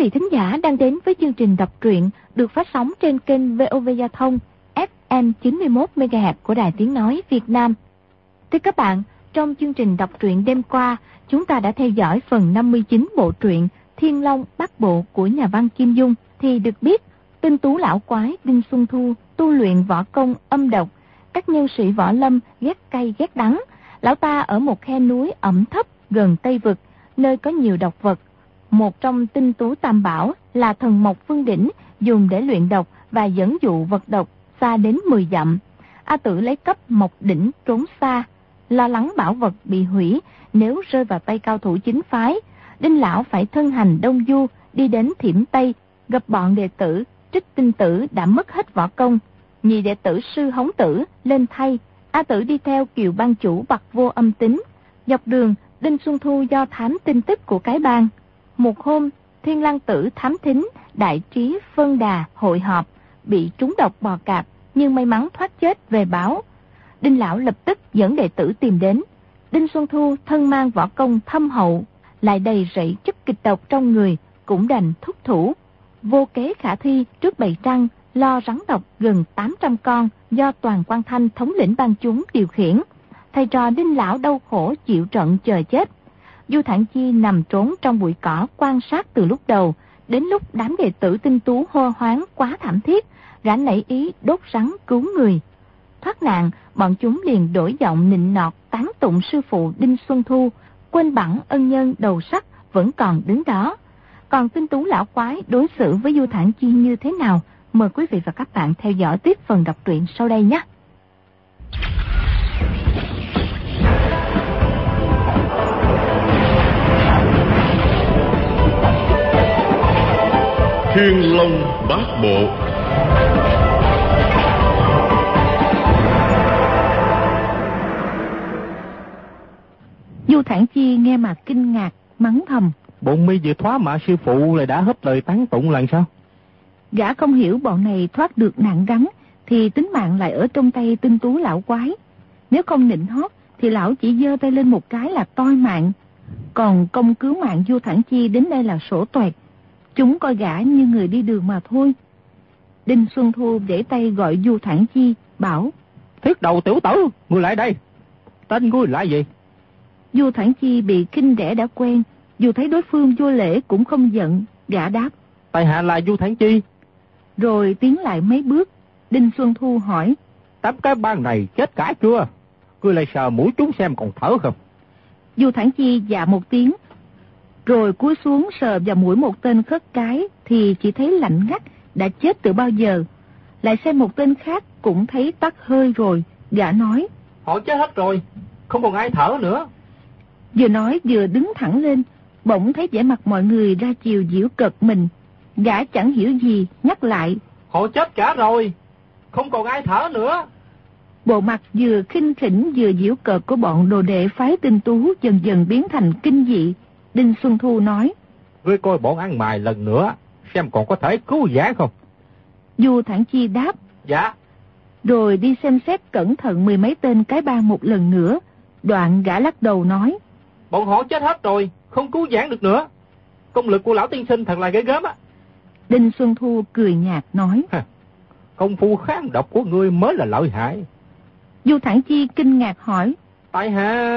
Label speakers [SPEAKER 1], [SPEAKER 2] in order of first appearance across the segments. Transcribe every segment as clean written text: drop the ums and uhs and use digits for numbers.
[SPEAKER 1] vị thính giả đang đến với chương trình đọc truyện được phát sóng trên kênh VOV Giao thông FM 91 MHz của Đài Tiếng nói Việt Nam. Thưa các bạn, trong chương trình đọc truyện đêm qua, chúng ta đã theo dõi phần 59 bộ truyện Thiên Long Bát Bộ của nhà văn Kim Dung, thì được biết tinh tú lão quái Đinh Xuân Thu tu luyện võ công âm độc, các nhân sĩ võ lâm ghét cay ghét đắng. Lão ta ở một khe núi ẩm thấp gần Tây Vực, nơi có nhiều độc vật. Một trong tinh tú tam bảo là thần mộc phương đỉnh, dùng để luyện độc và dẫn dụ vật độc xa đến 10 dặm. A Tử lấy cấp mộc đỉnh trốn xa, lo lắng bảo vật bị hủy nếu rơi vào tay cao thủ chính phái. Đinh lão phải thân hành đông du, đi đến Thiểm Tây, gặp bọn đệ tử Trích Tinh Tử đã mất hết võ công. Nhị đệ tử Sư Hống Tử lên thay, A Tử đi theo Kiều ban chủ Bạc Vô Âm Tính. Dọc đường, Đinh Xuân Thu do thám tin tức của cái bang. Một hôm, Thiên Lang Tử thám thính đại trí Phân Đà hội họp, bị trúng độc bò cạp nhưng may mắn thoát chết về báo. Đinh lão lập tức dẫn đệ tử tìm đến. Đinh Xuân Thu thân mang võ công thâm hậu, lại đầy rẫy chất kịch độc trong người, cũng đành thúc thủ. Vô kế khả thi trước bầy trăng lo rắn độc gần 800 con do Toàn Quang Thanh thống lĩnh ban chúng điều khiển. Thầy trò Đinh lão đau khổ chịu trận chờ chết. Du Thản Chi nằm trốn trong bụi cỏ quan sát từ lúc đầu, đến lúc đám đệ tử tinh tú hô hoáng quá thảm thiết, gã nảy ý đốt rắn cứu người. Thoát nạn, bọn chúng liền đổi giọng nịnh nọt tán tụng sư phụ Đinh Xuân Thu, quên bẵng ân nhân đầu sắt vẫn còn đứng đó. Còn tinh tú lão quái đối xử với Du Thản Chi như thế nào? Mời quý vị và các bạn theo dõi tiếp phần đọc truyện sau đây nhé.
[SPEAKER 2] Thiên Long Bát Bộ.
[SPEAKER 1] Du Thản Chi nghe mà kinh ngạc, mắng thầm:
[SPEAKER 3] Bọn mi vừa thoá mạ sư phụ lại đã hết lời tán tụng lần sao?
[SPEAKER 1] Gã không hiểu bọn này thoát được nạn rắn thì tính mạng lại ở trong tay tinh tú lão quái. Nếu không nịnh hót thì lão chỉ giơ tay lên một cái là toi mạng. Còn công cứu mạng Du Thản Chi đến đây là sổ toẹt. Chúng coi gã như người đi đường mà thôi. Đinh Xuân Thu để tay gọi Du Thản Chi, bảo:
[SPEAKER 3] Thiết đầu tiểu tử, ngươi lại đây. Tên ngươi là gì?
[SPEAKER 1] Du Thản Chi bị khinh rẻ đã quen, dù thấy đối phương vô lễ cũng không giận, gã đáp:
[SPEAKER 3] Tại hạ là Du Thản Chi.
[SPEAKER 1] Rồi tiến lại mấy bước. Đinh Xuân Thu hỏi:
[SPEAKER 3] Tám cái bang này chết cả chưa? Ngươi lại sờ mũi chúng xem còn thở không?
[SPEAKER 1] Du Thản Chi dạ một tiếng, rồi cúi xuống sờ vào mũi một tên khất cái thì chỉ thấy lạnh ngắt, đã chết từ bao giờ. Lại xem một tên khác cũng thấy tắt hơi rồi, gã nói:
[SPEAKER 3] Họ chết hết rồi, không còn ai thở nữa.
[SPEAKER 1] Vừa nói vừa đứng thẳng lên, bỗng thấy vẻ mặt mọi người ra chiều giễu cợt mình. Gã chẳng hiểu gì, nhắc lại:
[SPEAKER 3] Họ chết cả rồi, không còn ai thở nữa.
[SPEAKER 1] Bộ mặt vừa khinh khỉnh vừa giễu cợt của bọn đồ đệ phái tinh tú dần dần biến thành kinh dị. Đinh Xuân Thu nói:
[SPEAKER 3] Ngươi coi bọn ăn mày lần nữa, xem còn có thể cứu vãn không?
[SPEAKER 1] Du Thản Chi đáp:
[SPEAKER 3] Dạ.
[SPEAKER 1] Rồi đi xem xét cẩn thận mười mấy tên cái bang một lần nữa. Đoạn gã lắc đầu nói:
[SPEAKER 3] Bọn họ chết hết rồi, không cứu vãn được nữa. Công lực của lão tiên sinh thật là ghê gớm á.
[SPEAKER 1] Đinh Xuân Thu cười nhạt nói:
[SPEAKER 3] Công phu kháng độc của ngươi mới là lợi hại.
[SPEAKER 1] Du Thản Chi kinh ngạc hỏi:
[SPEAKER 3] Tại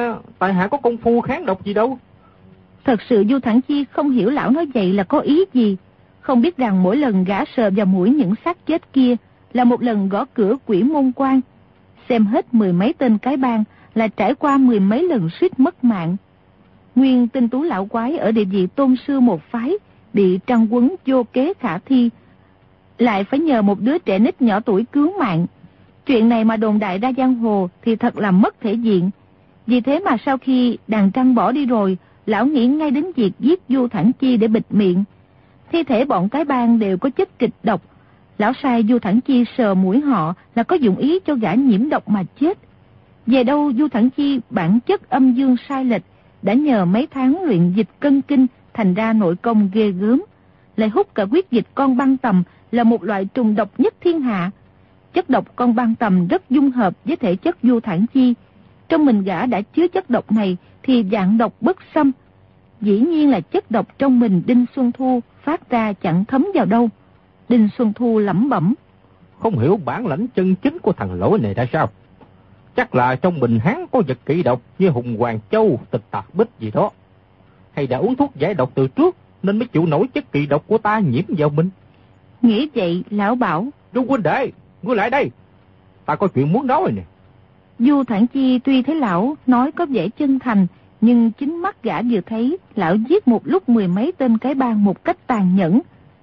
[SPEAKER 3] hạ có công phu kháng độc gì đâu.
[SPEAKER 1] Thật sự Du Thản Chi không hiểu lão nói vậy là có ý gì. Không biết rằng mỗi lần gã sờ vào mũi những xác chết kia là một lần gõ cửa Quỷ Môn Quan. Xem hết mười mấy tên cái bang là trải qua mười mấy lần suýt mất mạng. Nguyên tinh tú lão quái ở địa vị tôn sư một phái, bị trăng quấn vô kế khả thi, lại phải nhờ một đứa trẻ nít nhỏ tuổi cứu mạng. Chuyện này mà đồn đại ra giang hồ thì thật là mất thể diện. Vì thế mà sau khi đàn trăng bỏ đi rồi, lão nghĩ ngay đến việc giết Du Thản Chi để bịt miệng. Thi thể bọn cái bang đều có chất kịch độc. Lão sai Du Thản Chi sờ mũi họ là có dụng ý cho gã nhiễm độc mà chết. Về đâu Du Thản Chi bản chất âm dương sai lệch, đã nhờ mấy tháng luyện dịch cân kinh thành ra nội công ghê gớm. Lại hút cả huyết dịch con băng tầm là một loại trùng độc nhất thiên hạ. Chất độc con băng tầm rất dung hợp với thể chất Du Thản Chi. Trong mình gã đã chứa chất độc này thì dạng độc bất xâm. dĩ nhiên là chất độc trong mình Đinh Xuân Thu phát ra chẳng thấm vào đâu. Đinh Xuân Thu lẩm bẩm:
[SPEAKER 3] Không hiểu bản lãnh chân chính của thằng lỗi này ra sao. Chắc là trong mình hắn có vật kỵ độc như Hùng Hoàng Châu, Tịch Tạc Bích gì đó. Hay đã uống thuốc giải độc từ trước nên mới chịu nổi chất kỵ độc của ta nhiễm vào mình.
[SPEAKER 1] Nghĩ vậy, lão bảo:
[SPEAKER 3] Du huynh đệ, ngươi lại đây, ta có chuyện muốn nói nè.
[SPEAKER 1] Du Thản Chi tuy thấy lão nói có vẻ chân thành, nhưng chính mắt gã vừa thấy lão giết một lúc 10 mấy tên cái bang một cách tàn nhẫn.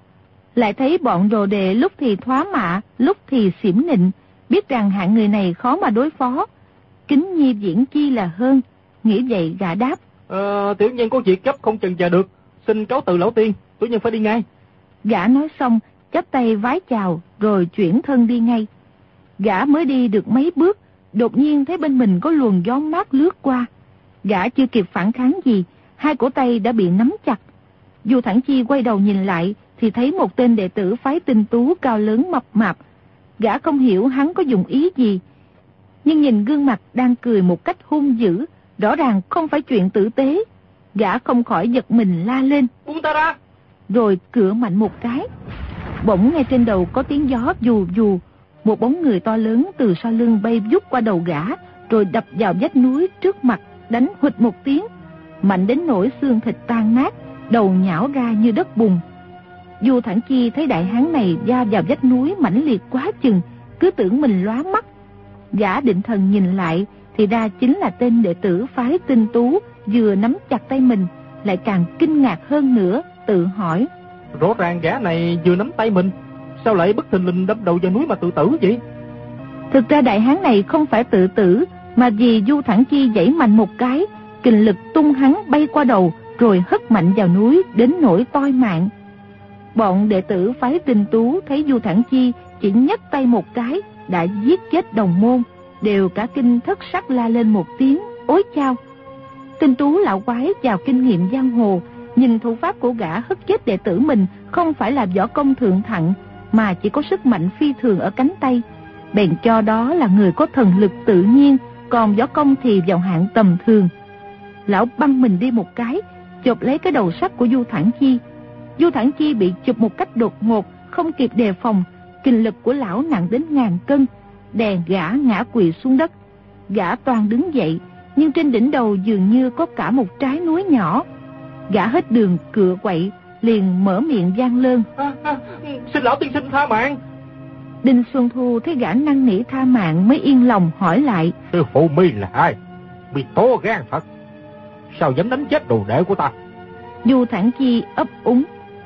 [SPEAKER 1] Lại thấy bọn đồ đệ lúc thì thoá mạ, lúc thì xỉm nịnh, biết rằng hạng người này khó mà đối phó. Kính nhi viễn chi là hơn. Nghĩ vậy gã đáp:
[SPEAKER 3] Tiểu nhân có việc gấp không chần chờ được, xin cáo từ lão tiên, tiểu nhân phải đi ngay.
[SPEAKER 1] Gã nói xong chắp tay vái chào rồi chuyển thân đi ngay. Gã mới đi được mấy bước, đột nhiên thấy bên mình có luồng gió mát lướt qua. Gã chưa kịp phản kháng gì, hai cổ tay đã bị nắm chặt. Du Thản Chi quay đầu nhìn lại thì thấy một tên đệ tử phái Tinh Tú cao lớn mập mạp. Gã không hiểu hắn có dùng ý gì, nhưng nhìn gương mặt đang cười một cách hung dữ, rõ ràng không phải chuyện tử tế. Gã không khỏi giật mình la lên:
[SPEAKER 3] Buông ta ra!
[SPEAKER 1] Rồi cửa mạnh một cái. Bỗng nghe trên đầu có tiếng gió vù vù. Một bóng người to lớn từ sau lưng bay vút qua đầu gã, rồi đập vào vách núi trước mặt, đánh huỵch một tiếng, mạnh đến nỗi xương thịt tan nát, đầu nhão ra như đất bùn. Du Thản Chi thấy đại hán này va vào vách núi mãnh liệt quá chừng, cứ tưởng mình lóa mắt. Gã định thần nhìn lại thì ra chính là tên đệ tử phái Tinh Tú vừa nắm chặt tay mình, lại càng kinh ngạc hơn nữa, tự hỏi:
[SPEAKER 3] Rõ ràng gã này vừa nắm tay mình, sao lại bất thình lình đâm đầu vào núi mà tự tử vậy?
[SPEAKER 1] Thực ra đại hán này không phải tự tử, mà vì Du Thản Chi giãy mạnh một cái, kình lực tung hắn bay qua đầu, rồi hất mạnh vào núi đến nỗi toi mạng. Bọn đệ tử phái Tinh Tú thấy Du Thản Chi chỉ nhấc tay một cái đã giết chết đồng môn, đều cả kinh thất sắc la lên một tiếng: Ối chao! Tinh Tú lão quái vào kinh nghiệm giang hồ, nhìn thủ pháp của gã hất chết đệ tử mình không phải là võ công thượng thặng, mà chỉ có sức mạnh phi thường ở cánh tay, bèn cho đó là người có thần lực tự nhiên, còn võ công thì vào hạng tầm thường. Lão băng mình đi một cái, chộp lấy cái đầu sắt của Du Thản Chi. Du Thản Chi bị chụp một cách đột ngột, không kịp đề phòng, kình lực của lão nặng đến 1000 cân, đè gã ngã quỵ xuống đất. Gã toan đứng dậy, nhưng trên đỉnh đầu dường như có cả một trái núi nhỏ. Gã hết đường cựa quậy, liền mở miệng van lơn:
[SPEAKER 3] Xin lão tiên sinh tha mạng.
[SPEAKER 1] Đinh Xuân Thu thấy gã năn nỉ tha mạng mới yên lòng, hỏi lại:
[SPEAKER 3] Sư phụ mi là ai? Mi to gan thật, sao dám đánh chết đồ đệ của ta?
[SPEAKER 1] Du Thản Chi ấp úng: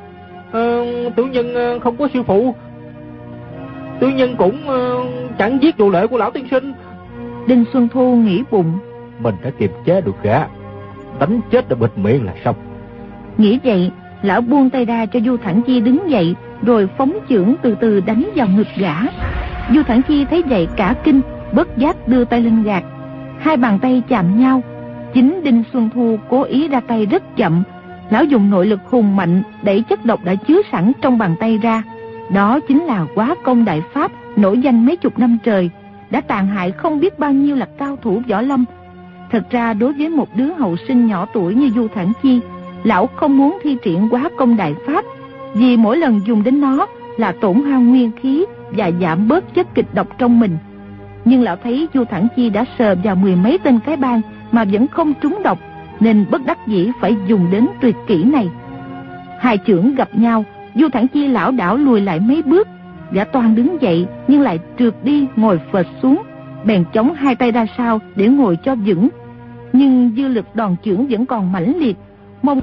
[SPEAKER 3] Tiểu nhân không có sư phụ, tiểu nhân cũng chẳng giết đồ đệ của lão tiên sinh.
[SPEAKER 1] Đinh Xuân Thu nghĩ bụng:
[SPEAKER 3] Mình đã kiềm chế được gã, đánh chết được bịt miệng là xong.
[SPEAKER 1] Nghĩ vậy, lão buông tay ra cho Du Thản Chi đứng dậy, rồi phóng chưởng từ từ đánh vào ngực gã. Du Thản Chi thấy vậy cả kinh, bất giác đưa tay lên gạt. Hai bàn tay chạm nhau. Chính Đinh Xuân Thu cố ý ra tay rất chậm. Lão dùng nội lực hùng mạnh đẩy chất độc đã chứa sẵn trong bàn tay ra. Đó chính là Hóa Công Đại Pháp, nổi danh mấy chục năm trời, đã tàn hại không biết bao nhiêu là cao thủ võ lâm. Thật ra đối với một đứa hậu sinh nhỏ tuổi như Du Thản Chi, lão không muốn thi triển Hóa Công Đại Pháp, vì mỗi lần dùng đến nó là tổn hao nguyên khí và giảm bớt chất kịch độc trong mình. Nhưng lão thấy Du Thản Chi đã sờ vào 10 mấy tên cái bang mà vẫn không trúng độc, nên bất đắc dĩ phải dùng đến tuyệt kỹ này. Hai chưởng gặp nhau, Du Thản Chi lảo đảo lùi lại mấy bước. Gã toan đứng dậy nhưng lại trượt đi ngồi phệt xuống, bèn chống hai tay ra sau để ngồi cho vững. Nhưng dư lực đòn chưởng vẫn còn mãnh liệt, mong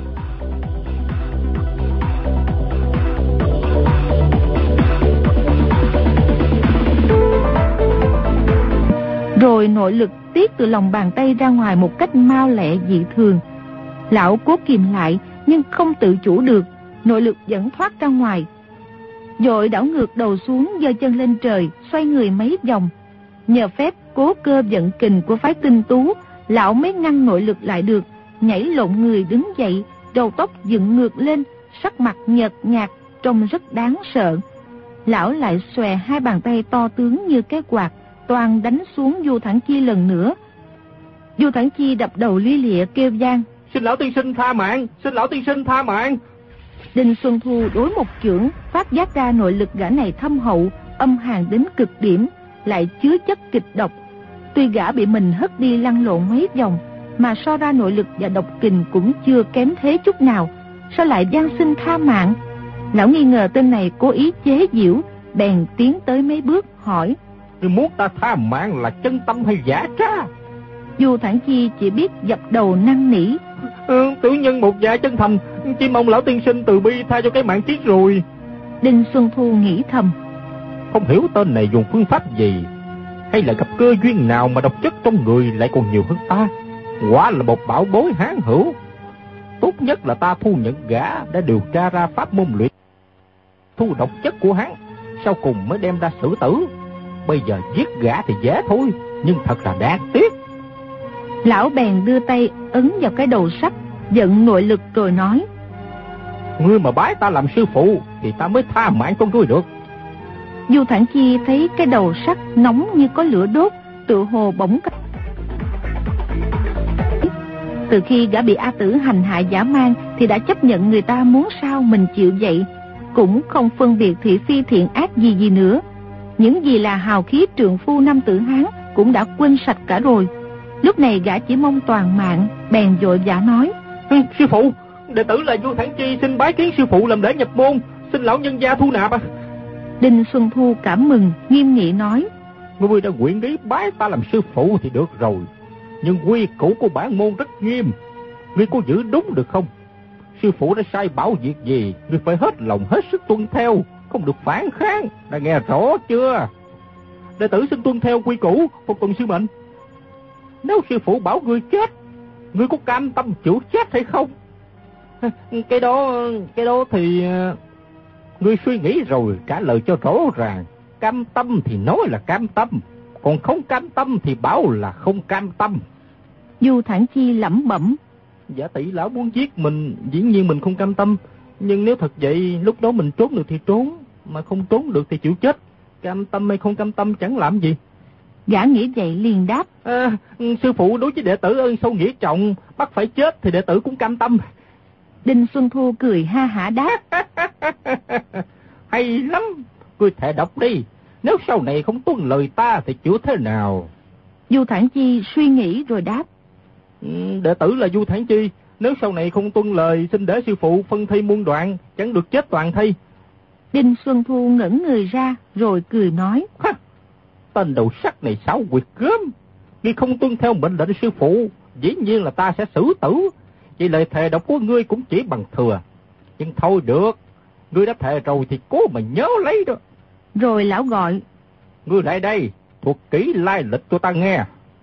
[SPEAKER 1] rồi nội lực tiết từ lòng bàn tay ra ngoài một cách mau lẹ dị thường. Lão cố kìm lại nhưng không tự chủ được, nội lực vẫn thoát ra ngoài. Vội đảo ngược đầu xuống, giơ chân lên trời, xoay người mấy vòng. Nhờ phép cố cơ vận kình của phái Tinh Tú, lão mới ngăn nội lực lại được, nhảy lộn người đứng dậy, đầu tóc dựng ngược lên, sắc mặt nhợt nhạt, trông rất đáng sợ. Lão lại xòe hai bàn tay to tướng như cái quạt, toan đánh xuống Du Thản Chi lần nữa. Du Thản Chi đập đầu lia lịa kêu vang:
[SPEAKER 3] Xin lão tiên sinh tha mạng, xin lão tiên sinh tha mạng.
[SPEAKER 1] Đinh Xuân Thu đối một chưởng, phát giác ra nội lực gã này thâm hậu, âm hàn đến cực điểm, lại chứa chất kịch độc. Tuy gã bị mình hất đi lăn lộn mấy vòng, mà so ra nội lực và độc kình cũng chưa kém thế chút nào, sao lại van xin tha mạng? Lão nghi ngờ tên này cố ý chế giễu, bèn tiến tới mấy bước hỏi:
[SPEAKER 3] Ngươi muốn ta tha mạng là chân tâm hay giả trá?
[SPEAKER 1] Du Thản Chi chỉ biết dập đầu năn nỉ:
[SPEAKER 3] Tiểu nhân một dạ chân thành, chỉ mong lão tiên sinh từ bi tha cho cái mạng chết rồi.
[SPEAKER 1] Đinh Xuân Thu nghĩ thầm:
[SPEAKER 3] Không hiểu tên này dùng phương pháp gì, hay là gặp cơ duyên nào mà độc chất trong người lại còn nhiều hơn ta. Quả là một bảo bối hán hữu. Tốt nhất là ta thu nhận gã đã điều tra ra pháp môn luyện thu độc chất của hắn, sau cùng mới đem ra xử tử. Bây giờ giết gã thì dễ thôi, nhưng thật là đáng tiếc.
[SPEAKER 1] Lão bèn đưa tay ấn vào cái đầu sắt, vận nội lực rồi nói:
[SPEAKER 3] Ngươi mà bái ta làm sư phụ thì ta mới tha mạng cho ngươi được.
[SPEAKER 1] Du Thản Chi thấy cái đầu sắt nóng như có lửa đốt, tựa hồ bỗng. Từ khi gã bị A Tử hành hạ dã man thì đã chấp nhận người ta muốn sao mình chịu vậy, cũng không phân biệt thị phi thiện ác gì nữa. Những gì là hào khí trượng phu nam tử Hán cũng đã quên sạch cả rồi. Lúc này gã chỉ mong toàn mạng, bèn vội vã nói:
[SPEAKER 3] Sư phụ, đệ tử là Du Thản Chi xin bái kiến sư phụ làm lễ nhập môn, xin lão nhân gia thu nạp.
[SPEAKER 1] Đinh Xuân Thu cảm mừng, nghiêm nghị nói:
[SPEAKER 3] Ngươi đã nguyện ý bái ta làm sư phụ thì được rồi, nhưng quy củ của bản môn rất nghiêm, ngươi có giữ đúng được không? Sư phụ đã sai bảo việc gì, ngươi phải hết lòng hết sức tuân theo, không được phản kháng, đã nghe rõ chưa? Đệ tử xin tuân theo quy củ, phục tùng sư mệnh. Nếu sư phụ bảo ngươi chết, ngươi có cam tâm chịu chết hay không? Cái đó thì ngươi suy nghĩ rồi trả lời cho rõ ràng. Cam tâm thì nói là cam tâm, còn không cam tâm thì bảo là không cam tâm.
[SPEAKER 1] Du Thản Chi lẩm bẩm:
[SPEAKER 3] Giả tỷ lão muốn giết mình, dĩ nhiên mình không cam tâm, nhưng nếu thật vậy lúc đó mình trốn được thì trốn, mà không trốn được thì chịu chết. Cam tâm hay không cam tâm chẳng làm gì.
[SPEAKER 1] Gã nghĩ vậy liền đáp:
[SPEAKER 3] Sư phụ đối với đệ tử ơn sâu nghĩa trọng, bắt phải chết thì đệ tử cũng cam tâm.
[SPEAKER 1] Đinh Xuân Thu cười ha hả đáp:
[SPEAKER 3] Hay lắm, ngươi thề độc đi, nếu sau này không tuân lời ta thì chịu thế nào?
[SPEAKER 1] Du Thản Chi suy nghĩ rồi đáp:
[SPEAKER 3] Đệ tử là Du Thản Chi, nếu sau này không tuân lời xin để sư phụ phân thây muôn đoạn, chẳng được chết toàn thây.
[SPEAKER 1] Đinh Xuân Thu ngẩn người ra rồi cười nói:
[SPEAKER 3] Tên đầu sắt này xảo quyệt gớm, ngươi không tuân theo mệnh lệnh sư phụ, dĩ nhiên là ta sẽ xử tử. Vậy lời thề độc của ngươi cũng chỉ bằng thừa. Nhưng thôi được, ngươi đã thề rồi thì cố mà nhớ lấy đó.
[SPEAKER 1] Rồi lão gọi:
[SPEAKER 3] Ngươi lại đây, thuật kỹ lai lịch cho ta nghe.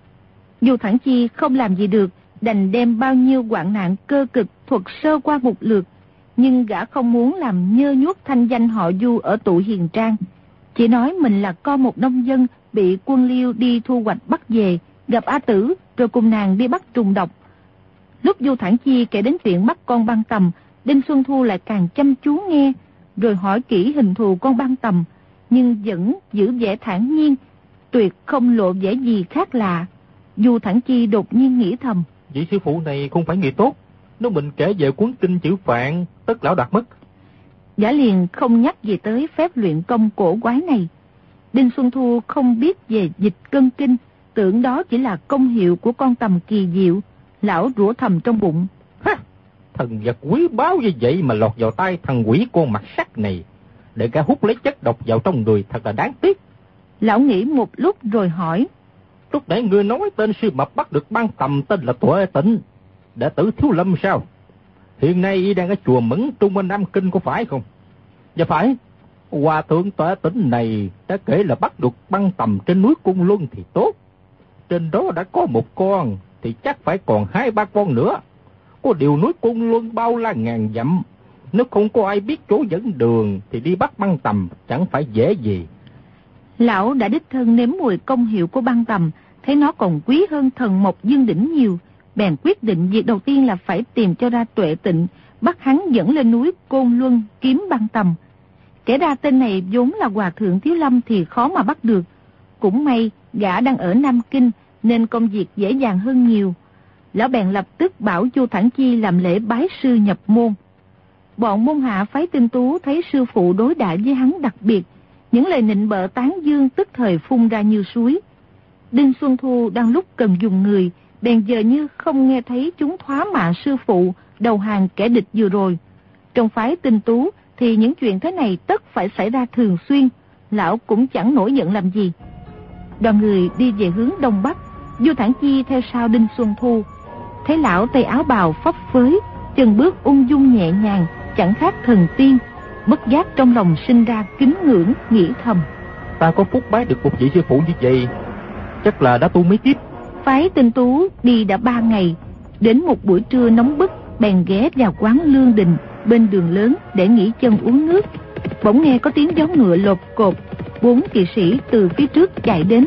[SPEAKER 1] Du Thản Chi không làm gì được, đành đem bao nhiêu hoạn nạn cơ cực thuật sơ qua một lượt. Nhưng gã không muốn làm nhơ nhuốc thanh danh họ Du ở tụ Hiền Trang, chỉ nói mình là con một nông dân bị quân Liêu đi thu hoạch bắt về, gặp A Tử rồi cùng nàng đi bắt trùng độc. Lúc Du Thản Chi kể đến chuyện bắt con băng tầm, Đinh Xuân Thu lại càng chăm chú nghe, rồi hỏi kỹ hình thù con băng tầm, nhưng vẫn giữ vẻ thản nhiên, tuyệt không lộ vẻ gì khác lạ. Du Thản Chi đột nhiên nghĩ thầm:
[SPEAKER 3] Vị sư phụ này không phải người tốt, nếu mình kể về cuốn kinh chữ Phạn, tất lão đạt mất.
[SPEAKER 1] Gã liền không nhắc gì tới phép luyện công cổ quái này. Đinh Xuân Thu không biết về dịch cân kinh, tưởng đó chỉ là công hiệu của con tầm kỳ diệu. Lão rủa thầm trong bụng:
[SPEAKER 3] Thần vật quý báu như vậy mà lọt vào tay thằng quỷ con mặt sắt này, để cả hút lấy chất độc vào trong người, thật là đáng tiếc.
[SPEAKER 1] Lão nghĩ một lúc rồi hỏi:
[SPEAKER 3] Lúc nãy ngươi nói tên sư mập bắt được băng tầm tên là Tuệ Tịnh, đệ tử Thiếu Lâm sao? Hiện nay y đang ở chùa Mẫn Trung bên Nam Kinh có phải không? Dạ phải. Hòa thượng Tuệ Tịnh này đã kể là bắt được băng tầm trên núi Cung Luân thì tốt. Trên đó đã có một con thì chắc phải còn 2-3 con nữa. Có điều núi Cung Luân bao la ngàn dặm, nếu không có ai biết chỗ dẫn đường thì đi bắt băng tầm chẳng phải dễ gì.
[SPEAKER 1] Lão đã đích thân nếm mùi công hiệu của băng tầm, thấy nó còn quý hơn thần mộc dương đỉnh nhiều, bèn quyết định việc đầu tiên là phải tìm cho ra Tuệ Tịnh, bắt hắn dẫn lên núi Côn Luân kiếm băng tầm. Kể ra tên này vốn là hòa thượng Thiếu Lâm thì khó mà bắt được. Cũng may gã đang ở Nam Kinh nên công việc dễ dàng hơn nhiều.
[SPEAKER 4] Lão bèn lập tức bảo Chu Thản Chi làm lễ bái sư nhập môn. Bọn môn hạ phái Tinh Tú thấy sư phụ đối đãi với hắn đặc biệt, những lời nịnh bợ tán dương tức thời phun ra như suối. Đinh Xuân Thu đang lúc cần dùng người, bèn giờ như không nghe thấy chúng thoá mạ sư phụ đầu hàng kẻ địch vừa rồi. Trong phái Tinh Tú thì những chuyện thế này tất phải xảy ra thường xuyên, lão cũng chẳng nổi giận làm gì. Đoàn người đi về hướng đông bắc, Chu Thản Chi theo sau Đinh Xuân Thu. Thấy lão tay áo bào phấp phới, chân bước ung dung nhẹ nhàng, chẳng khác thần tiên. Bất giác trong lòng sinh ra kính ngưỡng, nghĩ thầm:
[SPEAKER 3] Ta có phúc bái được một vị sư phụ như vậy, chắc là đã tu mấy kiếp.
[SPEAKER 4] Phái Tinh Tú đi đã 3 ngày, đến một buổi trưa nóng bức, bèn ghé vào quán Lương Đình bên đường lớn để nghỉ chân uống nước. Bỗng nghe có tiếng gió ngựa lột cột, 4 kỵ sĩ từ phía trước chạy đến.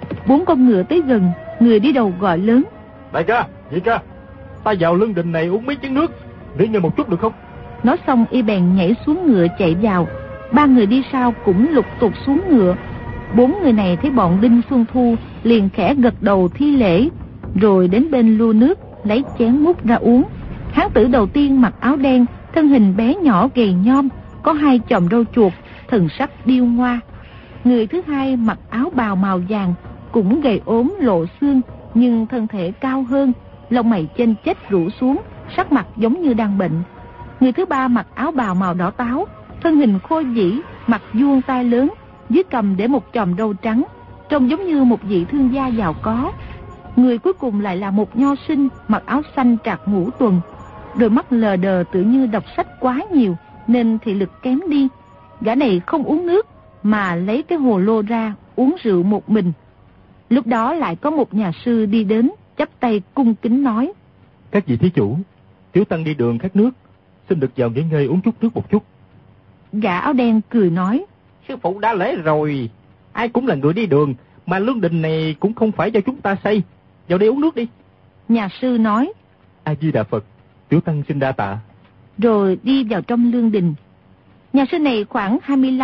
[SPEAKER 4] 4 con ngựa tới gần, người đi đầu gọi lớn:
[SPEAKER 3] Đại ca, nhị ca, ta vào Lương Đình này uống mấy chén nước, nghỉ ngơi một chút được không?
[SPEAKER 4] Nói xong y bèn nhảy xuống ngựa chạy vào. 3 người đi sau cũng lục tục xuống ngựa. 4 người này thấy bọn Đinh Xuân Thu liền khẽ gật đầu thi lễ, rồi đến bên lu nước lấy chén múc ra uống. Hán tử đầu tiên mặc áo đen, thân hình bé nhỏ gầy nhom, có 2 chòm râu chuột, thần sắc điêu ngoa. Người thứ hai mặc áo bào màu vàng, cũng gầy ốm lộ xương, nhưng thân thể cao hơn, lông mày chênh chếch rũ xuống, sắc mặt giống như đang bệnh. Người thứ ba mặc áo bào màu đỏ táo, thân hình khôi vĩ, mặt vuông tai lớn, dưới cằm để một chòm râu trắng, trông giống như một vị thương gia giàu có. Người cuối cùng lại là một nho sinh mặc áo xanh trạc ngũ tuần, đôi mắt lờ đờ tự như đọc sách quá nhiều nên thị lực kém đi. Gã này không uống nước mà lấy cái hồ lô ra uống rượu một mình. Lúc đó lại có một nhà sư đi đến, chắp tay cung kính nói:
[SPEAKER 3] Các vị thí chủ, tiểu tăng đi đường khát nước, xin được vào nghỉ ngơi uống chút nước một chút.
[SPEAKER 4] Gã áo đen cười nói:
[SPEAKER 3] Sư phụ đã lễ rồi, ai cũng là người đi đường, mà Lương Đình này cũng không phải do chúng ta xây, vào đây uống nước đi.
[SPEAKER 4] Nhà sư nói:
[SPEAKER 3] A Di Đà Phật, tiểu tăng xin đa tạ.
[SPEAKER 4] Rồi đi vào trong Lương Đình. Nhà sư này khoảng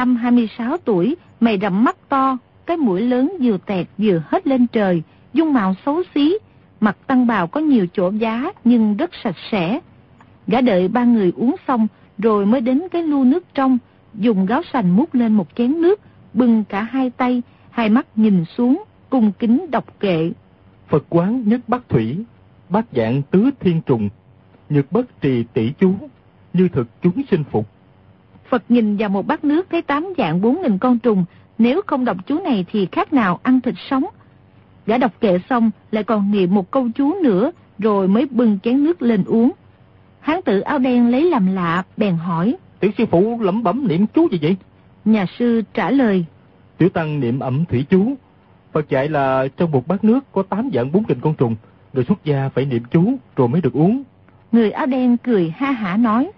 [SPEAKER 4] 25-26 tuổi, mày rậm mắt to, cái mũi lớn vừa tẹt vừa hết lên trời, dung mạo xấu xí, mặc tăng bào có nhiều chỗ giá nhưng rất sạch sẽ. Gã đợi 3 người uống xong rồi mới đến cái lu nước trong, dùng gáo sành múc lên một chén nước, bưng cả 2 tay, 2 mắt nhìn xuống, cung kính đọc kệ:
[SPEAKER 3] Phật quán nhất bát thủy, bát dạng tứ thiên trùng, nhược bất trì tỷ chú, như thực chúng sinh phục.
[SPEAKER 4] Phật nhìn vào một bát nước thấy 8 dạng 4.000 con trùng, nếu không đọc chú này thì khác nào ăn thịt sống. Gã đọc kệ xong lại còn niệm một câu chú nữa, rồi mới bưng chén nước lên uống. Hán tử áo đen lấy làm lạ, bèn hỏi:
[SPEAKER 3] Tiểu sư phụ lẩm bẩm niệm chú gì vậy?
[SPEAKER 4] Nhà sư trả lời:
[SPEAKER 3] Tiểu tăng niệm ẩm thủy chú. Phật dạy là trong một bát nước có 8 dạng 4.000 con trùng, người xuất gia phải niệm chú rồi mới được uống.
[SPEAKER 4] Người áo đen cười ha hả nói: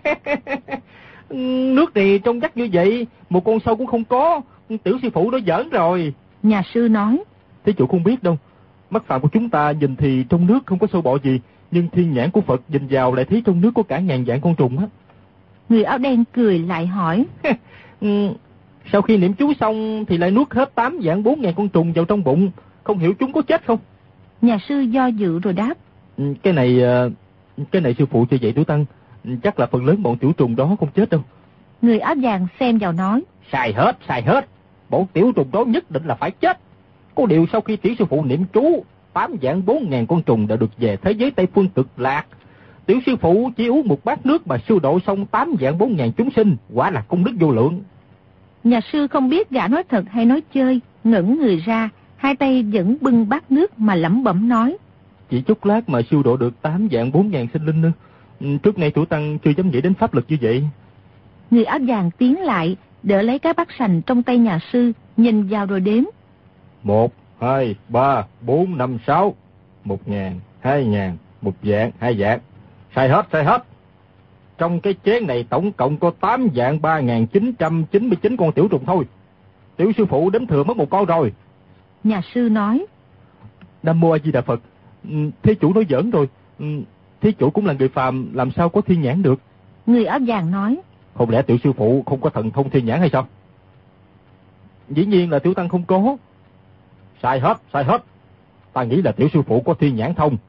[SPEAKER 3] Nước này trong vắt như vậy, một con sâu cũng không có, tiểu sư phụ đó giỡn rồi.
[SPEAKER 4] Nhà sư nói:
[SPEAKER 3] Thí chủ không biết đâu, mắt phạm của chúng ta nhìn thì trong nước không có sâu bọ gì, nhưng thiên nhãn của Phật nhìn vào lại thấy trong nước có cả ngàn vạn con trùng á.
[SPEAKER 4] Người áo đen cười lại hỏi:
[SPEAKER 3] Sau khi niệm chú xong thì lại nuốt hết 8 dạng 4.000 con trùng vào trong bụng, không hiểu chúng có chết không?
[SPEAKER 4] Nhà sư do dự rồi đáp:
[SPEAKER 3] Cái này sư phụ cho dạy tiểu tăng, chắc là phần lớn bọn tiểu trùng đó không chết đâu.
[SPEAKER 4] Người áo vàng xem vào nói:
[SPEAKER 3] Sai hết, bọn tiểu trùng đó nhất định là phải chết. Có điều sau khi tiểu sư phụ niệm chú, 8 dạng 4.000 con trùng đã được về thế giới Tây Phương Cực Lạc. Tiểu sư phụ chỉ uống một bát nước mà siêu độ xong 8 dạng 4.000 chúng sinh, quả là công đức vô lượng.
[SPEAKER 4] Nhà sư không biết gã nói thật hay nói chơi, ngẩng người ra, 2 tay vẫn bưng bát nước mà lẩm bẩm nói:
[SPEAKER 3] Chỉ chút lát mà siêu độ được 8 dạng 4.000 sinh linh nữa. Trước nay tiểu tăng chưa dám nghĩ đến pháp lực như vậy.
[SPEAKER 4] Người áo vàng tiến lại, đỡ lấy cái bát sành trong tay nhà sư, nhìn vào rồi đếm:
[SPEAKER 3] 1, 2, 3, 4, 5, 6. 1.000, 2.000, 1 dạng, 2 dạng. Sai hết. Trong cái chén này tổng cộng có 8 dạng 3.999 con tiểu trùng thôi. Tiểu sư phụ đếm thừa mất một con rồi.
[SPEAKER 4] Nhà sư nói:
[SPEAKER 3] Nam Mô A Di Đà Phật, thí chủ nói giỡn rồi. Thí chủ cũng là người phàm, làm sao có thiên nhãn được?
[SPEAKER 4] Người áo vàng nói:
[SPEAKER 3] Không lẽ tiểu sư phụ không có thần thông thiên nhãn hay sao? Dĩ nhiên là tiểu tăng không có. Sai hết. Ta nghĩ là tiểu sư phụ có thiên nhãn thông,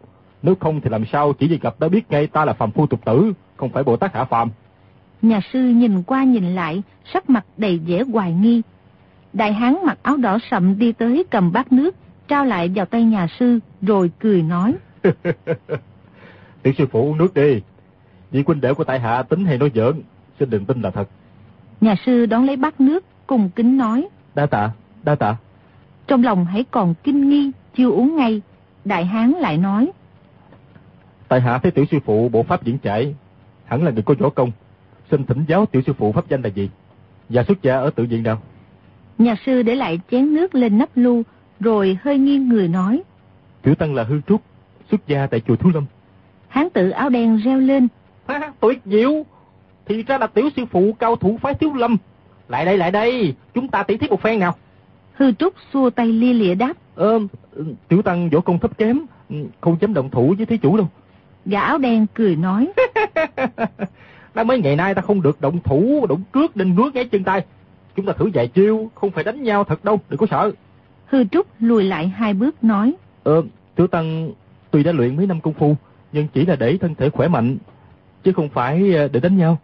[SPEAKER 3] Nếu không thì làm sao chỉ vì gặp đã biết ngay ta là phàm phu tục tử, không phải Bồ Tát hạ phàm.
[SPEAKER 4] Nhà sư nhìn qua nhìn lại, sắc mặt đầy vẻ hoài nghi. Đại hán mặc áo đỏ sậm đi tới cầm bát nước, trao lại vào tay nhà sư, rồi cười nói.
[SPEAKER 3] Tiểu sư phụ uống nước đi. Vị huynh đệ của tại hạ tính hay nói giỡn, xin đừng tin là thật.
[SPEAKER 4] Nhà sư đón lấy bát nước, cung kính nói.
[SPEAKER 3] Đa tạ, đa tạ.
[SPEAKER 4] Trong lòng hãy còn kinh nghi, chưa uống ngay. Đại hán lại nói.
[SPEAKER 3] Tại hạ thấy tiểu sư phụ bộ pháp diễn trải, hẳn là người có võ công. Xin thỉnh giáo tiểu sư phụ pháp danh là gì, và xuất gia ở tự viện nào?
[SPEAKER 4] Nhà sư để lại chén nước lên nắp lu, rồi hơi nghiêng người nói.
[SPEAKER 3] Tiểu tăng là Hư Trúc, xuất gia tại chùa Thiếu Lâm.
[SPEAKER 4] Hán tử áo đen reo lên.
[SPEAKER 3] Tuyệt diệu, thì ra là tiểu sư phụ cao thủ phái Thiếu Lâm. Lại đây, chúng ta tỉ thí một phen nào.
[SPEAKER 4] Hư Trúc xua tay lia lịa đáp.
[SPEAKER 3] Tiểu tăng võ công thấp kém, không dám động thủ với thí chủ đâu.
[SPEAKER 4] Gã áo đen cười nói.
[SPEAKER 3] Đã mấy ngày nay ta không được động thủ, động cước nên ngứa ngáy chân tay. Chúng ta thử vài chiêu, không phải đánh nhau thật đâu, đừng có sợ.
[SPEAKER 4] Hư Trúc lùi lại 2 bước nói.
[SPEAKER 3] Tiểu tăng tuy đã luyện mấy năm công phu, nhưng chỉ là để thân thể khỏe mạnh, chứ không phải để đánh nhau.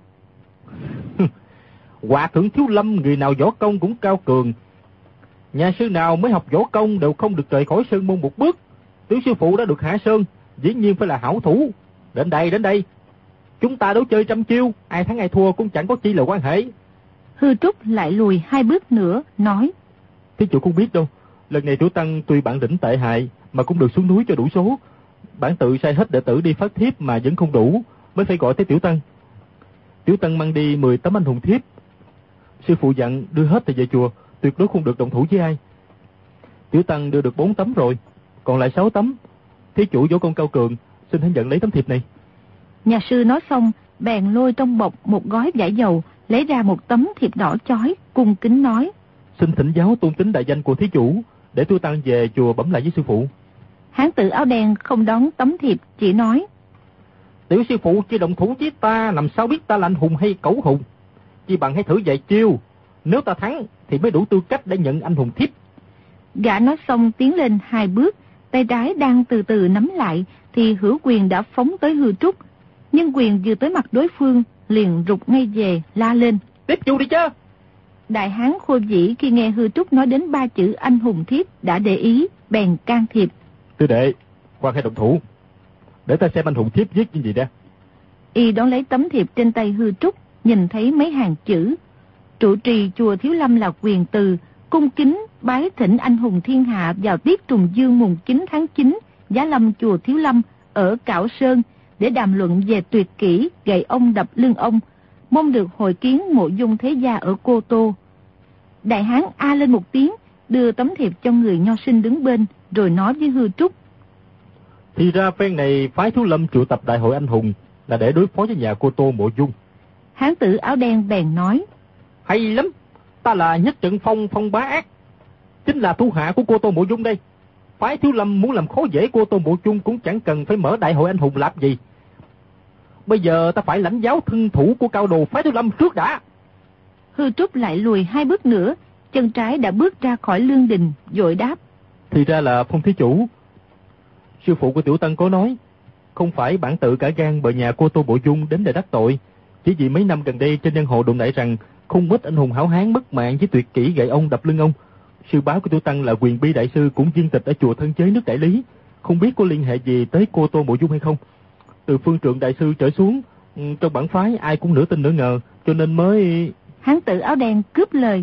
[SPEAKER 3] Hòa thượng Thiếu Lâm người nào võ công cũng cao cường. Nhà sư nào mới học võ công đều không được rời khỏi sơn môn một bước. Tiểu sư phụ đã được hạ sơn, dĩ nhiên phải là hảo thủ. Đến đây. Chúng ta đấu chơi trăm chiêu, ai thắng ai thua cũng chẳng có chi là quan hệ.
[SPEAKER 4] Hư Trúc lại lùi 2 bước nữa, nói.
[SPEAKER 3] Thí chủ không biết đâu, lần này tiểu tăng tuy bản lĩnh tệ hại mà cũng được xuống núi cho đủ số. Bản tự sai hết đệ tử đi phát thiếp mà vẫn không đủ, mới phải gọi tới tiểu tăng. Tiểu tăng mang đi 10 tấm anh hùng thiếp. Sư phụ dặn đưa hết thì về chùa, tuyệt đối không được động thủ với ai. Tiểu tăng đưa được 4 tấm rồi, còn lại 6 tấm. Thí chủ võ công cao cường, xin hãy nhận lấy tấm thiệp này.
[SPEAKER 4] Nhà sư nói xong, bèn lôi trong bọc một gói vải dầu, lấy ra một tấm thiệp đỏ chói, cung kính nói.
[SPEAKER 3] Xin thỉnh giáo tôn tính đại danh của thí chủ, để tiểu tăng về chùa bẩm lại với sư phụ.
[SPEAKER 4] Hán tử áo đen không đón tấm thiệp, chỉ nói.
[SPEAKER 3] Tiểu sư phụ chưa động thủ với ta, làm sao biết ta là anh hùng hay cẩu hùng? Chỉ bằng hãy thử vài chiêu, nếu ta thắng thì mới đủ tư cách để nhận anh hùng thiếp.
[SPEAKER 4] Gã nói xong tiến lên 2 bước, tay trái đang từ từ nắm lại, thì hữu quyền đã phóng tới Hư Trúc. Nhưng quyền vừa tới mặt đối phương, liền rụt ngay về, la lên.
[SPEAKER 3] Tiếp chiêu đi chứ!
[SPEAKER 4] Đại hán Khôi Vĩ khi nghe Hư Trúc nói đến 3 chữ anh hùng thiếp đã để ý, bèn can thiệp.
[SPEAKER 3] Tư đệ, khoan hãy động thủ, để ta xem anh hùng thiếp viết như gì ra.
[SPEAKER 4] Y đón lấy tấm thiệp trên tay Hư Trúc, nhìn thấy mấy hàng chữ. Trụ trì chùa Thiếu Lâm là Quyền Từ, cung kính bái thỉnh anh hùng thiên hạ vào tiết trùng dương mùng 9 tháng 9, giá lâm chùa Thiếu Lâm ở Cảo Sơn để đàm luận về tuyệt kỹ gậy ông đập lưng ông, mong được hội kiến Mộ Dung thế gia ở Cô Tô. Đại hán a lên một tiếng, đưa tấm thiệp cho người nho sinh đứng bên, rồi nói với Hư Trúc.
[SPEAKER 3] Thì ra phen này phái Thiếu Lâm triệu tập đại hội anh hùng là để đối phó với nhà Cô Tô Mộ Dung.
[SPEAKER 4] Hán tử áo đen bèn nói.
[SPEAKER 3] Hay lắm, ta là Nhất Trận Phong Bá Ác, chính là thủ hạ của Cô Tô Mộ Dung đây. Phái Thiếu Lâm muốn làm khó dễ Cô Tô Mộ Dung cũng chẳng cần phải mở đại hội anh hùng làm gì. Bây giờ ta phải lãnh giáo thân thủ của cao đồ phái Thiếu Lâm trước đã.
[SPEAKER 4] Hư Trúc lại lùi 2 bước nữa, chân trái đã bước ra khỏi lương đình, vội đáp.
[SPEAKER 3] Thì ra là Phong thí chủ. Sư phụ của tiểu tăng có nói, không phải bản tự cả gan bởi nhà Cô Tô Mộ Dung đến để đắc tội, chỉ vì mấy năm gần đây trên giang hồ đồn đại rằng không ít anh hùng hảo hán mất mạng với tuyệt kỹ gậy ông đập lưng ông. Sư bá của tiểu tăng là Quyền Bi đại sư cũng viên tịch ở chùa Thân Chế nước Đại Lý, không biết có liên hệ gì tới Cô Tô Mộ Dung hay không. Từ Phương Trượng đại sư trở xuống, trong bản phái ai cũng nửa tin nửa ngờ, cho nên mới...
[SPEAKER 4] Hán tử áo đen cướp lời.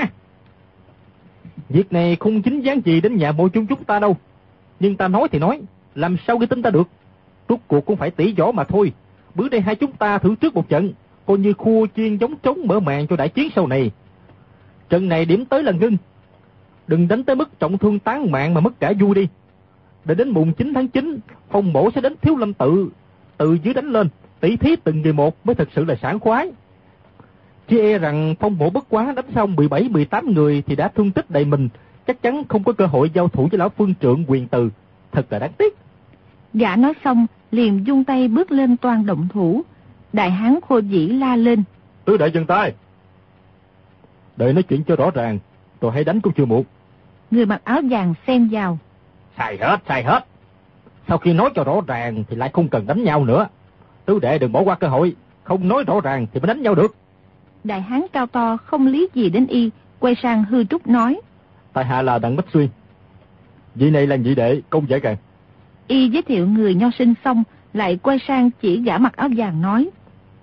[SPEAKER 3] Việc này không chính dáng gì đến nhà Mộ Dung chúng ta đâu. Nhưng ta nói thì nói, làm sao để tin ta được? Rốt cuộc cũng phải tỉ võ mà thôi. Bữa đây hai chúng ta thử trước một trận, coi như khua chiên giống trống mở màn cho đại chiến sau này. Trận này điểm tới là ngưng. Đừng đánh tới mức trọng thương tán mạng mà mất cả vui đi. Để đến mùng 9 tháng 9, Phong Mộ sẽ đến Thiếu Lâm tự, từ dưới đánh lên, tỉ thí từng người một mới thật sự là sảng khoái. Chỉ e rằng Phong Mộ bất quá đánh xong 17-18 người thì đã thương tích đầy mình, chắc chắn không có cơ hội giao thủ với lão Phương Trượng Quyền Từ. Thật là đáng tiếc.
[SPEAKER 4] Gã nói xong, liền vung tay bước lên toan động thủ. Đại hán Khôi Vĩ la lên.
[SPEAKER 3] Tứ đệ dừng tay. Đợi nói chuyện cho rõ ràng, rồi hãy đánh cũng chưa muộn.
[SPEAKER 4] Người mặc áo vàng xen vào.
[SPEAKER 3] Sai hết. Sau khi nói cho rõ ràng thì lại không cần đánh nhau nữa. Tứ đệ đừng bỏ qua cơ hội, không nói rõ ràng thì mới đánh nhau được.
[SPEAKER 4] Đại hán cao to không lý gì đến y, quay sang Hư Trúc nói:
[SPEAKER 3] Tại hạ là Đặng Bách Xuyên, vị này là nhị đệ Công Giải Càng.
[SPEAKER 4] Y giới thiệu người nho sinh xong, lại quay sang chỉ gã mặc áo vàng nói: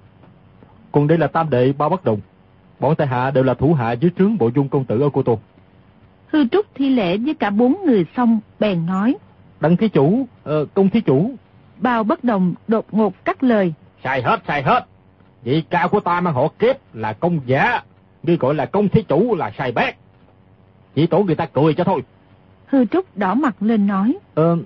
[SPEAKER 3] Còn đây là tam đệ Bao Bất Đồng, bọn tại hạ đều là thủ hạ dưới trướng Mộ Dung công tử ở Cô Tô.
[SPEAKER 4] Hư Trúc thi lễ với cả 4 người xong, bèn nói:
[SPEAKER 3] Đặng thí chủ, Công thí chủ.
[SPEAKER 4] Bao Bất Đồng đột ngột cắt lời:
[SPEAKER 3] Sai hết. Vị cao của ta mang họ Kiếp là Công Giả, ngươi gọi là Công thí chủ là sai bét. Chỉ tổ người ta cười cho thôi.
[SPEAKER 4] Hư Trúc đỏ mặt lên nói: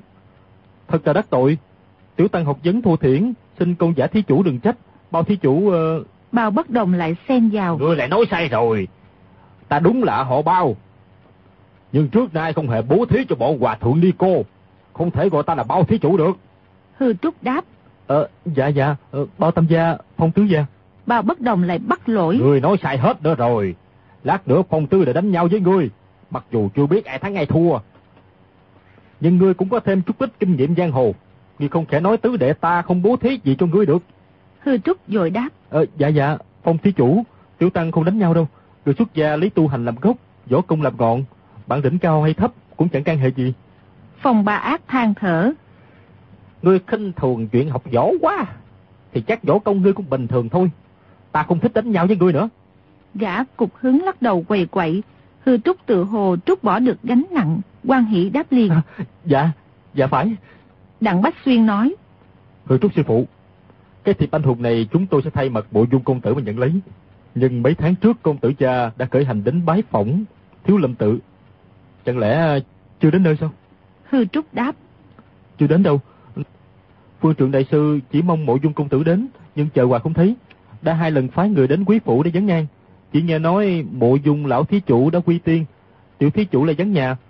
[SPEAKER 3] Thật là đắc tội. Tiểu tăng học vấn thô thiển, xin Công Giả thí chủ đừng trách. Bao thí chủ...
[SPEAKER 4] Bao Bất Đồng lại xen vào:
[SPEAKER 3] Ngươi lại nói sai rồi. Ta đúng là họ Bao, nhưng trước nay không hề bố thí cho bọn hòa thượng ni cô, không thể gọi ta là Bao thí chủ được.
[SPEAKER 4] Hư Trúc đáp:
[SPEAKER 3] Dạ, Bao tam gia, Phong tứ gia.
[SPEAKER 4] Bao Bất Đồng lại bắt lỗi:
[SPEAKER 3] Ngươi nói sai hết nữa rồi. Lát nữa Phong tứ để đánh nhau với ngươi, mặc dù chưa biết ai thắng ai thua, nhưng ngươi cũng có thêm chút ít kinh nghiệm giang hồ. Ngươi không thể nói tứ đệ ta không bố thí gì cho ngươi được.
[SPEAKER 4] Hư Trúc vội đáp:
[SPEAKER 3] Dạ, Phong thí chủ, tiểu tăng không đánh nhau đâu. Người xuất gia lấy tu hành làm gốc, võ công làm ngọn, bản lĩnh cao hay thấp cũng chẳng can hệ gì.
[SPEAKER 4] Phong Ba Ác than thở:
[SPEAKER 3] Ngươi khinh thường chuyện học võ quá, thì chắc võ công ngươi cũng bình thường thôi. Ta không thích đánh nhau với ngươi nữa.
[SPEAKER 4] Gã cục hứng lắc đầu quầy quậy. Hư Trúc tự hồ trút bỏ được gánh nặng, hoan hỉ đáp liền:
[SPEAKER 3] Dạ phải.
[SPEAKER 4] Đặng Bách Xuyên nói:
[SPEAKER 3] Hư Trúc sư phụ, cái thiệp anh hùng này chúng tôi sẽ thay mặt Mộ Dung công tử mà nhận lấy. Nhưng mấy tháng trước công tử cha đã khởi hành đến bái phỏng Thiếu Lâm tự, chẳng lẽ chưa đến nơi sao?
[SPEAKER 4] Hư Trúc đáp:
[SPEAKER 3] Chưa đến đâu. Phương trượng đại sư chỉ mong Mộ Dung công tử đến, nhưng chờ hoài không thấy. Đã 2 lần phái người đến quý phủ để vấn an, chỉ nghe nói Mộ Dung lão thí chủ đã quy tiên, tiểu thí chủ lại vắng nhà.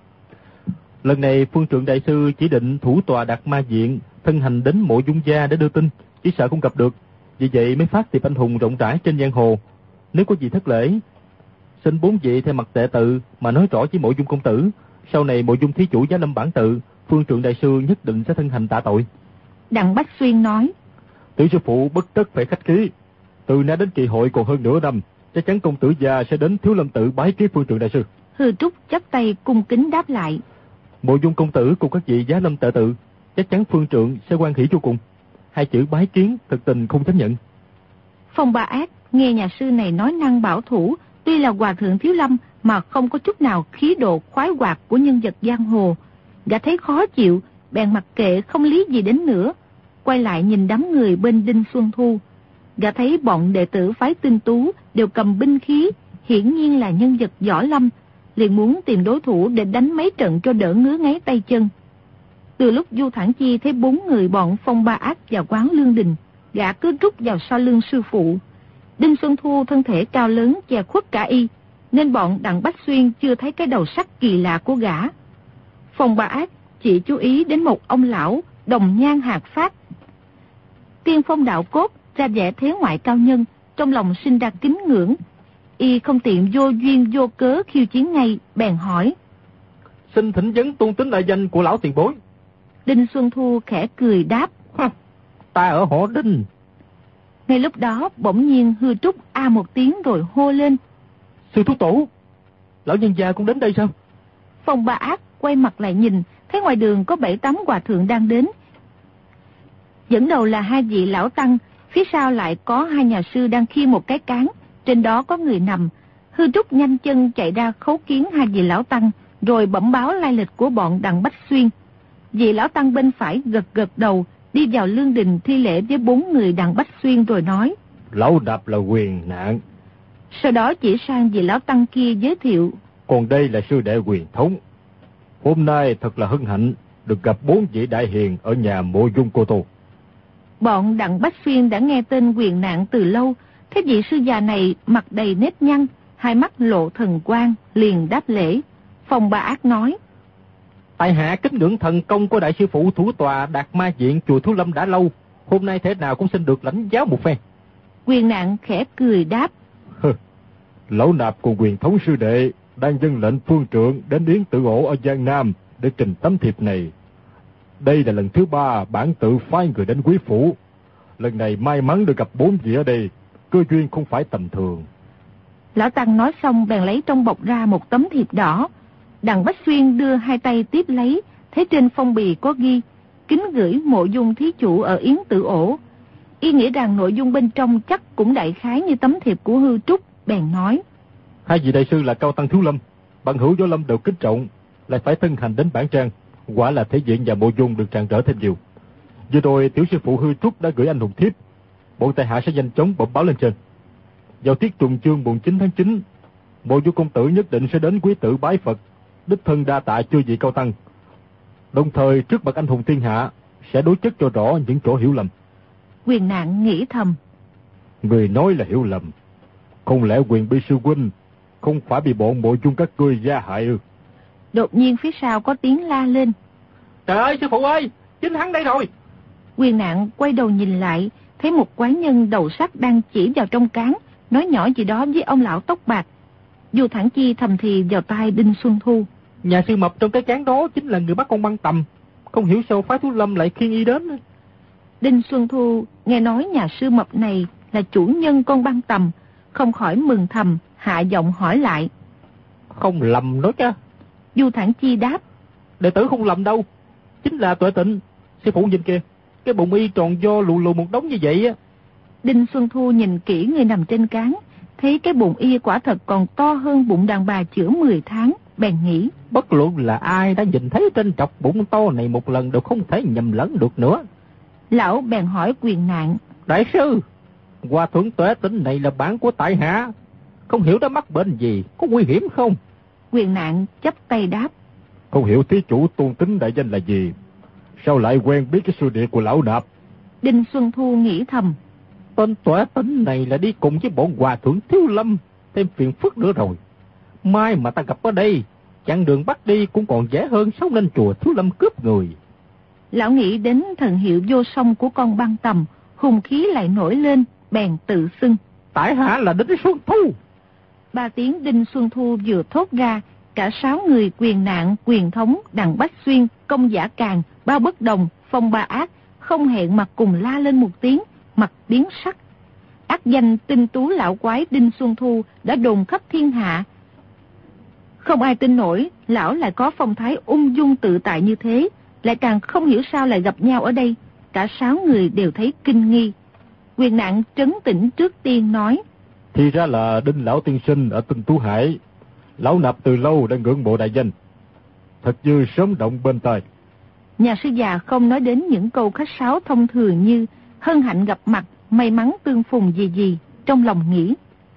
[SPEAKER 3] Lần này phương trượng đại sư chỉ định thủ tòa Đạt Ma Viện thân hành đến Mộ Dung gia để đưa tin, chỉ sợ không gặp được, vì vậy mới phát tiệp anh hùng rộng rãi trên giang hồ. Nếu có gì thất lễ, xin 4 vị thay mặt đệ tự mà nói rõ với Mộ Dung công tử. Sau này Mộ Dung thí chủ giá lâm bản tự, phương trượng đại sư nhất định sẽ thân hành tạ tội.
[SPEAKER 4] Đặng Bách Xuyên nói:
[SPEAKER 3] Tiểu sư phụ bất tất phải khách khí. Từ nay đến kỳ hội còn hơn nửa năm, chắc chắn công tử gia sẽ đến Thiếu Lâm tự bái kiến phương trượng đại sư.
[SPEAKER 4] Hư Trúc chắp tay cung kính đáp lại:
[SPEAKER 3] Mộ Dung công tử cùng các vị giá lâm tạ tự, chắc chắn phương trượng sẽ hoan hỷ vô cùng. 2 chữ bái kiến thực tình không chấp nhận.
[SPEAKER 4] Phong Ba Ác nghe nhà sư này nói năng bảo thủ, tuy là hòa thượng Thiếu Lâm mà không có chút nào khí độ khoái hoạt của nhân vật giang hồ. Gã thấy khó chịu, bèn mặc kệ không lý gì đến nữa, quay lại nhìn đám người bên Đinh Xuân Thu. Gã thấy bọn đệ tử phái Tinh Tú đều cầm binh khí, hiển nhiên là nhân vật võ lâm, liền muốn tìm đối thủ để đánh mấy trận cho đỡ ngứa ngáy tay chân. Từ lúc Du Thản Chi thấy 4 người bọn Phong Ba Ác vào quán Lương Đình, gã cứ rút vào sau lưng sư phụ. Đinh Xuân Thu thân thể cao lớn che khuất cả y, nên bọn Đặng Bách Xuyên chưa thấy cái đầu sắc kỳ lạ của gã. Phong Ba Ác chỉ chú ý đến một ông lão đồng nhan hạt phát, tiên phong đạo cốt, ra vẻ thế ngoại cao nhân, trong lòng sinh ra kính ngưỡng. Y không tiện vô duyên vô cớ khiêu chiến ngay, bèn hỏi:
[SPEAKER 3] Xin thỉnh vấn tôn tính đại danh của lão tiền bối.
[SPEAKER 4] Đinh Xuân Thu khẽ cười đáp:
[SPEAKER 3] Ta ở họ Đinh.
[SPEAKER 4] Ngay lúc đó bỗng nhiên Hư Trúc a một tiếng rồi hô lên:
[SPEAKER 3] Sư thúc tổ, lão nhân gia cũng đến đây sao?
[SPEAKER 4] Phong Ba Ác quay mặt lại nhìn, thấy ngoài đường có 7-8 hòa thượng đang đến. Dẫn đầu là 2 vị lão tăng, phía sau lại có 2 nhà sư đang khiêng một cái cán, trên đó có người nằm. Hư Trúc nhanh chân chạy ra khấu kiến 2 vị lão tăng, rồi bẩm báo lai lịch của bọn Đặng Bách Xuyên. Vị lão tăng bên phải gật gật đầu, đi vào Lương Đình thi lễ với 4 người Đặng Bách Xuyên rồi nói:
[SPEAKER 3] Lão Đạp là Quyền Nạn.
[SPEAKER 4] Sau đó chỉ sang vị lão tăng kia giới thiệu:
[SPEAKER 3] Còn đây là sư đệ Quyền Thống. Hôm nay thật là hân hạnh được gặp 4 vị đại hiền ở nhà Mộ Dung Cô Tô.
[SPEAKER 4] Bọn Đặng Bách Xuyên đã nghe tên Quyền Nạn từ lâu, thấy vị sư già này mặt đầy nếp nhăn, 2 mắt lộ thần quang, liền đáp lễ. Phong Ba Ác nói:
[SPEAKER 3] Tại hạ kính ngưỡng thần công của đại sư phụ thủ tòa Đạt Ma Viện chùa Thiếu Lâm đã lâu, hôm nay thế nào cũng xin được lãnh giáo một phen.
[SPEAKER 4] Quyền Nạn khẽ cười đáp:
[SPEAKER 3] Lão Nạp cùng Quyền Thống sư đệ đang dâng lệnh phương trượng đến Yến Tự Ổ ở Giang Nam để trình tấm thiệp này.
[SPEAKER 5] Đây là lần thứ 3 bản tự phái người đến quý phủ. Lần này may mắn được gặp 4 vị ở đây, cơ duyên không phải tầm thường.
[SPEAKER 4] Lão Tăng nói xong bèn lấy trong bọc ra một tấm thiệp đỏ. Đặng Bách Xuyên đưa 2 tay tiếp lấy, thấy trên phong bì có ghi kính gửi Mộ Dung thí chủ ở Yến Tử Ổ. Y nghĩ rằng nội dung bên trong chắc cũng đại khái như tấm thiệp của Hư Trúc, bèn nói:
[SPEAKER 5] 2 vị đại sư là Cao Tăng Thiếu Lâm, bằng hữu Võ Lâm đều kính trọng, lại phải thân hành đến bản trang, quả là thể diện và Mộ Dung được tràn trở thêm nhiều. Vừa rồi tiểu sư phụ Hư Trúc đã gửi anh hùng thiếp, bọn tại hạ sẽ nhanh chóng bẩm báo lên trên. Vào tiết trùng chương mùng 9 tháng 9, Mộ Dung công tử nhất định sẽ đến quý tử bái Phật, đích thân đa tạ chư vị Cao Tăng. Đồng thời trước mặt anh hùng thiên hạ sẽ đối chất cho rõ những chỗ hiểu lầm.
[SPEAKER 4] Quyền Nạn nghĩ thầm:
[SPEAKER 5] Người nói là hiểu lầm, không lẽ Quyền Bi sư huynh không phải bị bọn Mộ Dung các ngươi gia hại ư?
[SPEAKER 4] Đột nhiên phía sau có tiếng la lên:
[SPEAKER 3] Trời ơi sư phụ ơi, chính hắn đây rồi.
[SPEAKER 4] Quyền Nạn quay đầu nhìn lại, thấy một quái nhân đầu sắt đang chỉ vào trong cán, nói nhỏ gì đó với ông lão tóc bạc. Du Thản Chi thầm thì vào tai Đinh Xuân Thu:
[SPEAKER 3] Nhà sư mập trong cái cán đó chính là người bắt con băng tầm, không hiểu sao phái Thú Lâm lại khiêng y đến.
[SPEAKER 4] Đinh Xuân Thu nghe nói nhà sư mập này là chủ nhân con băng tầm, không khỏi mừng thầm, hạ giọng hỏi lại:
[SPEAKER 3] Không lầm đó chứ?
[SPEAKER 4] Du Thản Chi đáp:
[SPEAKER 3] Đệ tử không lầm đâu, chính là Tuệ Tịnh. Sư phụ nhìn kìa, cái bụng y tròn do lù lù một đống như vậy á.
[SPEAKER 4] Đinh Xuân Thu nhìn kỹ người nằm trên cán, thấy cái bụng y quả thật còn to hơn bụng đàn bà chữa 10 tháng, bèn nghĩ:
[SPEAKER 3] Bất luận là ai đã nhìn thấy trên trọc bụng to này một lần đều không thể nhầm lẫn được nữa.
[SPEAKER 4] Lão bèn hỏi Quyền Nạn:
[SPEAKER 3] Đại sư, Hòa thượng Tuệ Tịnh này là bạn của tại hạ, không hiểu đã mắc bệnh gì, có nguy hiểm không?
[SPEAKER 4] Quyền Nạn chắp tay đáp:
[SPEAKER 5] Không hiểu thí chủ tôn tính đại danh là gì, sao lại quen biết cái sư địa của lão nạp?
[SPEAKER 4] Đinh Xuân Thu nghĩ thầm:
[SPEAKER 3] Tên Tuệ Tịnh này là đi cùng với bọn Hòa thượng Thiếu Lâm, thêm phiền phức nữa rồi. Mai mà ta gặp ở đây, chặng đường bắt đi cũng còn dễ hơn sống lên chùa Thiếu Lâm cướp người.
[SPEAKER 4] Lão nghĩ đến thần hiệu vô song của con băng tầm, hùng khí lại nổi lên, bèn tự xưng:
[SPEAKER 3] Tại hạ là Đinh Xuân Thu.
[SPEAKER 4] 3 tiếng Đinh Xuân Thu vừa thốt ra, cả 6 người Quyền Nạn, Quyền Thống, Đặng Bách Xuyên, Công Giả Càn, Bao Bất Đồng, Phong Ba Ác không hẹn mà cùng la lên một tiếng, mặt biến sắc. Ác danh tinh tú lão quái Đinh Xuân Thu đã đồn khắp thiên hạ. Không ai tin nổi lão lại có phong thái ung dung tự tại như thế, lại càng không hiểu sao lại gặp nhau ở đây. Cả 6 người đều thấy kinh nghi. Quyền Nạn trấn tĩnh trước tiên nói:
[SPEAKER 5] Thì ra là Đinh lão tiên sinh ở Tinh Tú Hải, lão nạp từ lâu đã ngưỡng mộ đại danh, thật như sớm động bên tai.
[SPEAKER 4] Nhà sư già không nói đến những câu khách sáo thông thường như hân hạnh gặp mặt, may mắn tương phùng gì, trong lòng nghĩ: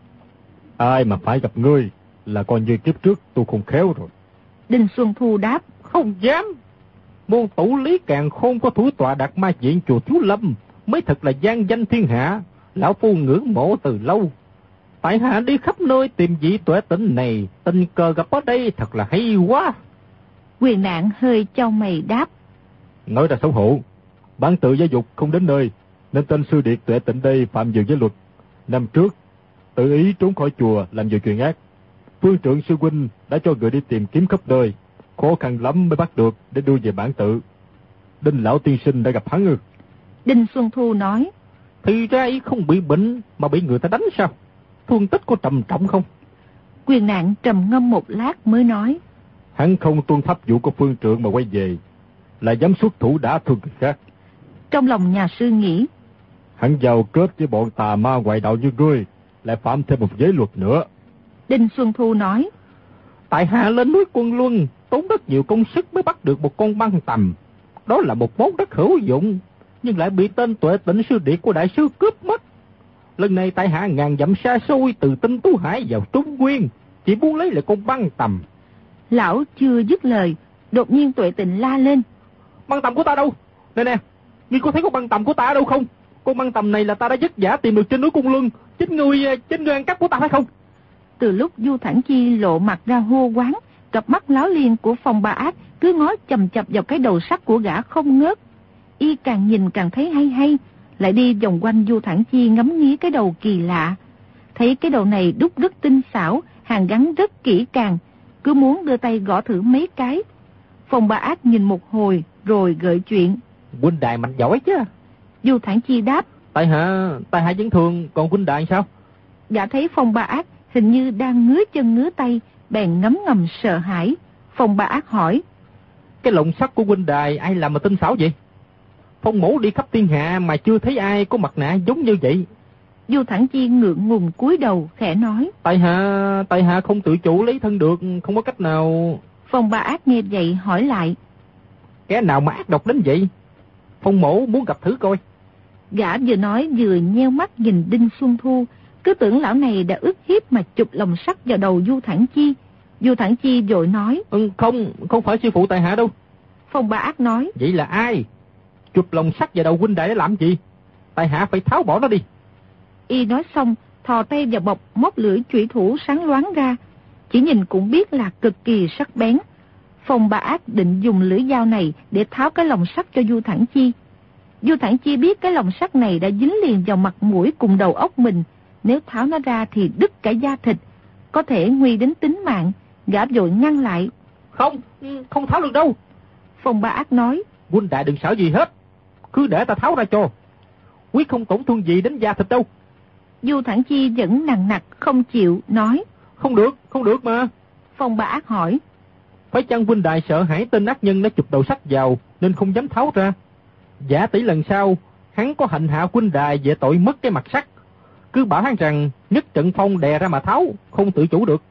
[SPEAKER 5] Ai mà phải gặp ngươi là coi như kiếp trước tôi không khéo rồi.
[SPEAKER 4] Đinh Xuân Thu đáp:
[SPEAKER 3] Không dám. Môn tủ Lý Càn Khôn có thủ tọa Đạt Ma Viện chùa Thiếu Lâm mới thật là gian danh thiên hạ, lão phu ngưỡng mộ từ lâu. Tại hạ đi khắp nơi tìm vị Tuệ Tịnh này, tình cờ gặp ở đây thật là hay quá.
[SPEAKER 4] Quyền Nạn hơi chau mày đáp:
[SPEAKER 5] Nói ra xấu hổ, bản tự giáo dục không đến nơi, nên tên sư điệt Tuệ Tịnh đây phạm nhiều giới luật. Năm trước tự ý trốn khỏi chùa làm nhiều chuyện ác, phương trượng sư huynh đã cho người đi tìm kiếm khắp nơi, khó khăn lắm mới bắt được để đưa về bản tự. Đinh lão tiên sinh đã gặp hắn ư?
[SPEAKER 4] Đinh Xuân Thu nói:
[SPEAKER 3] Thì ra y không bị bệnh mà bị người ta đánh sao? Thương tích có trầm trọng không?
[SPEAKER 4] Quyền Nạn trầm ngâm một lát mới nói:
[SPEAKER 5] Hắn không tuân pháp vụ của phương trượng mà quay về, là dám xuất thủ đả thương người khác.
[SPEAKER 4] Trong lòng nhà sư nghĩ:
[SPEAKER 5] Hắn giàu kết với bọn tà ma ngoại đạo như ngươi, lại phạm thêm một giới luật nữa.
[SPEAKER 4] Đinh Xuân Thu nói:
[SPEAKER 3] Tại hạ lên núi Quân Luân tốn rất nhiều công sức mới bắt được một con băng tầm, đó là một món rất hữu dụng, nhưng lại bị tên Tuệ Tịnh sư điệt của đại sư cướp mất. Lần này tại hạ ngàn dặm xa xôi từ Tinh Tú Hải vào Trung Nguyên, chỉ muốn lấy lại con băng tầm.
[SPEAKER 4] Lão chưa dứt lời, đột nhiên Tuệ Tịnh la lên:
[SPEAKER 3] Băng tầm của ta đâu? Nè, ngươi có thấy con băng tầm của ta ở đâu không? Con băng tầm này là ta đã vất vả tìm được trên núi Cung Luân, chính ngươi ăn cắp của ta phải không?
[SPEAKER 4] Từ lúc Du Thản Chi lộ mặt ra hô quán, cặp mắt láo liên của Phong Ba Ác cứ ngó chầm chập vào cái đầu sắt của gã không ngớt. Y càng nhìn càng thấy hay, lại đi vòng quanh Du Thản Chi ngắm nghía cái đầu kỳ lạ. Thấy cái đầu này đúc rất tinh xảo, hàn gắn rất kỹ càng, cứ muốn đưa tay gõ thử mấy cái. Phong Ba Ác nhìn một hồi rồi gợi chuyện.
[SPEAKER 3] Huynh đài mạnh giỏi chứ.
[SPEAKER 4] Du Thản Chi đáp.
[SPEAKER 3] Tại hạ vẫn thường, còn huynh đài sao?
[SPEAKER 4] Gã thấy Phong Ba Ác hình như đang ngứa chân ngứa tay, bèn ngấm ngầm sợ hãi. Phong Ba Ác hỏi.
[SPEAKER 3] Cái lồng sắt của huynh đài ai làm mà tinh xảo vậy? Phong mẫu đi khắp thiên hạ mà chưa thấy ai có mặt nạ giống như vậy.
[SPEAKER 4] Du Thản Chi ngượng ngùng cúi đầu khẽ nói.
[SPEAKER 3] Tại hạ không tự chủ lấy thân được, không có cách nào.
[SPEAKER 4] Phong Ba Ác nghe vậy hỏi lại.
[SPEAKER 3] Kẻ nào mà ác độc đến vậy? Phong mẫu muốn gặp thử coi.
[SPEAKER 4] Gã vừa nói vừa nheo mắt nhìn Đinh Xuân Thu, cứ tưởng lão này đã ức hiếp mà chụp lồng sắt vào đầu Du Thản Chi. Du Thản Chi vội nói.
[SPEAKER 3] Không phải sư phụ tại hạ đâu.
[SPEAKER 4] Phong Ba Ác nói.
[SPEAKER 3] Vậy là ai? Chụp lồng sắt vào đầu huynh đài để làm gì? Tại hạ phải tháo bỏ nó đi.
[SPEAKER 4] Y nói xong, thò tay vào bọc móc lưỡi chủy thủ sáng loáng ra. Chỉ nhìn cũng biết là cực kỳ sắc bén. Phong Ba Ác định dùng lưỡi dao này để tháo cái lồng sắt cho Du Thản Chi. Du Thản Chi biết cái lồng sắt này đã dính liền vào mặt mũi cùng đầu óc mình. Nếu tháo nó ra thì đứt cả da thịt, có thể nguy đến tính mạng. Gã vội ngăn lại.
[SPEAKER 3] Không tháo được đâu.
[SPEAKER 4] Phong Ba Ác nói.
[SPEAKER 3] Huynh đại đừng sợ gì hết, cứ để ta tháo ra cho. Quyết không tổn thương gì đến da thịt đâu.
[SPEAKER 4] Du Thản Chi vẫn nằng nặc không chịu, nói. Không được mà. Phong Ba Ác hỏi.
[SPEAKER 3] Phải chăng huynh đại sợ hãi tên ác nhân đã chụp đầu sắt vào nên không dám tháo ra? Giả tỷ lần sau hắn có hành hạ huynh đài về tội mất cái mặt sắt, cứ bảo hắn rằng nhất trận phong đè ra mà tháo, không tự chủ được.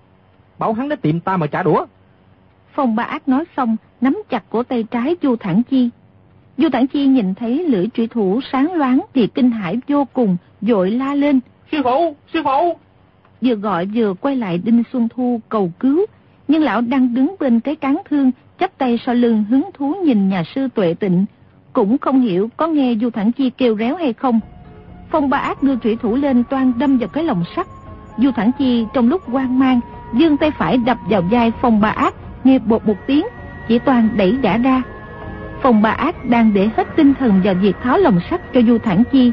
[SPEAKER 3] Bảo hắn đến tìm ta mà trả đũa.
[SPEAKER 4] Phong Ba Ác nói xong, nắm chặt cổ tay trái Du Thản Chi. Du Thản Chi nhìn thấy lưỡi trụy thủ sáng loáng thì kinh hãi vô cùng, vội la lên. Sư phụ! Vừa gọi vừa quay lại Đinh Xuân Thu cầu cứu, nhưng lão đang đứng bên cái cán thương, chắp tay sau lưng hứng thú nhìn nhà sư Tuệ Tịnh, cũng không hiểu có nghe Du Thản Chi kêu réo hay không. Phong Ba Ác đưa trụy thủ lên toan đâm vào cái lồng sắt. Du Thản Chi trong lúc hoang mang giương tay phải đập vào vai Phong Ba Ác, nghe bột một tiếng, chỉ toan đẩy gã ra. Phong Ba Ác đang để hết tinh thần vào việc tháo lồng sắt cho Du Thản Chi,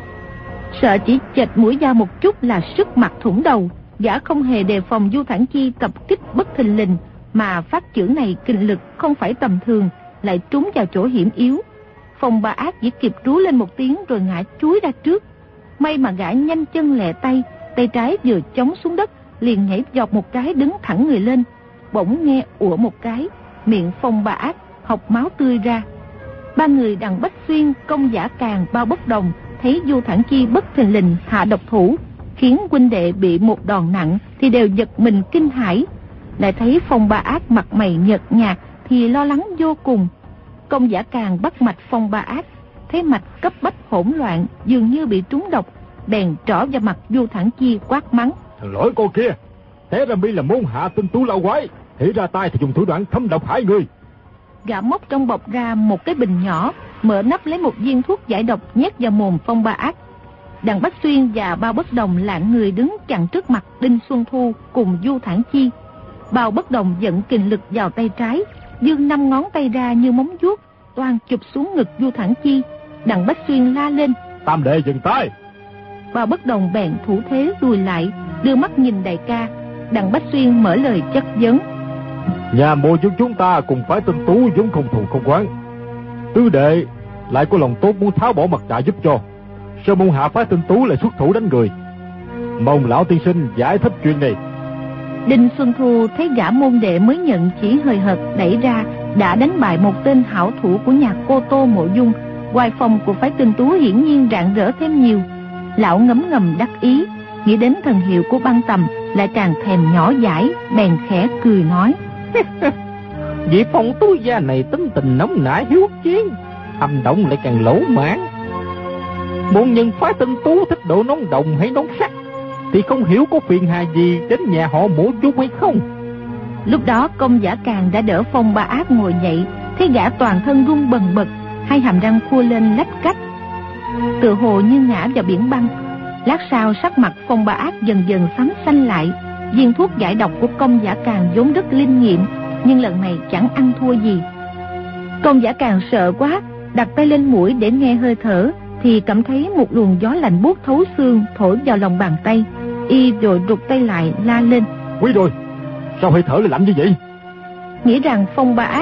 [SPEAKER 4] sợ chỉ chệch mũi dao một chút là sức mặt thủng đầu. Gã không hề đề phòng Du Thản Chi tập kích bất thình lình, mà phát chưởng này kinh lực không phải tầm thường, lại trúng vào chỗ hiểm yếu. Phong Ba Ác chỉ kịp rú lên một tiếng rồi ngã chúi ra trước. May mà gã nhanh chân lẹ tay, tay trái vừa chống xuống đất liền nhảy dọc một cái đứng thẳng người lên. Bỗng nghe ủa một cái, miệng Phong Ba Ác học máu tươi ra. Ba người Đằng Bách Xuyên, Công Giả Càn, Bao Bất Đồng thấy Du Thản Chi bất thình lình hạ độc thủ, khiến huynh đệ bị một đòn nặng thì đều giật mình kinh hãi. Lại thấy Phong Ba Ác mặt mày nhợt nhạt thì lo lắng vô cùng. Công Giả Càn bắt mạch Phong Ba Ác, thấy mạch cấp bách hỗn loạn, dường như bị trúng độc, bèn trỏ vào mặt Du Thản Chi quát mắng.
[SPEAKER 5] Thằng lỗi cô kia, té ra mi là môn hạ tinh tú lão quái, thì ra tay thì dùng thủ đoạn thâm độc hại người.
[SPEAKER 4] Gã móc trong bọc ra một cái bình nhỏ, mở nắp lấy một viên thuốc giải độc nhét vào mồm Phong Ba Ác. Đằng Bách Xuyên và Bao Bất Đồng lạng người đứng chặn trước mặt Đinh Xuân Thu cùng Du Thản Chi. Bao Bất Đồng dẫn kình lực vào tay trái, giương 5 ngón tay ra như móng vuốt, toan chụp xuống ngực Du Thản Chi. Đằng Bách Xuyên la lên.
[SPEAKER 5] Tam đệ dừng tay.
[SPEAKER 4] Bao Bất Đồng bèn thủ thế lùi lại, đưa mắt nhìn đại ca. Đằng Bách Xuyên mở lời chất vấn.
[SPEAKER 5] Nhà mộ chúng ta cùng phải tinh tú vốn không thù không oán. Tứ đệ lại có lòng tốt muốn tháo bỏ mặt nạ giúp cho, sao môn hạ phái tinh tú lại xuất thủ đánh người? Mong lão tiên sinh giải thích chuyện này.
[SPEAKER 4] Đinh Xuân Thu thấy gã môn đệ mới nhận chỉ hời hợt đẩy ra đã đánh bại một tên hảo thủ của nhà Cô Tô Mộ Dung, oai phong của phái tinh tú hiển nhiên rạng rỡ thêm nhiều. Lão ngấm ngầm đắc ý, nghĩ đến thần hiệu của Băng Tầm lại càng thèm nhỏ dãi, bèn khẽ cười nói.
[SPEAKER 3] Vị Phong Tú gia này tính tình nóng nảy hiếu chiến, hành động lại càng lỗ mãn. Môn nhân phái tinh tú thích độ nóng đồng hay nóng sắc, thì không hiểu có phiền hà gì đến nhà họ Mộ Dung hay không.
[SPEAKER 4] Lúc đó Công Giả Càn đã đỡ Phong Ba Ác ngồi dậy, thấy gã toàn thân run bần bật, hai hàm răng khua lên lách cách, tựa hồ như ngã vào biển băng. Lát sau sắc mặt Phong Ba Ác dần dần xám xanh lại. Viên thuốc giải độc của Công Giả Càn vốn rất linh nghiệm, nhưng lần này chẳng ăn thua gì. Công Giả Càn sợ quá, đặt tay lên mũi để nghe hơi thở, thì cảm thấy một luồng gió lạnh buốt thấu xương thổi vào lòng bàn tay. Y rồi rụt tay lại la lên.
[SPEAKER 5] Quý rồi, sao hơi thở lại lạnh như vậy?
[SPEAKER 4] Nghĩ rằng Phong Ba Ác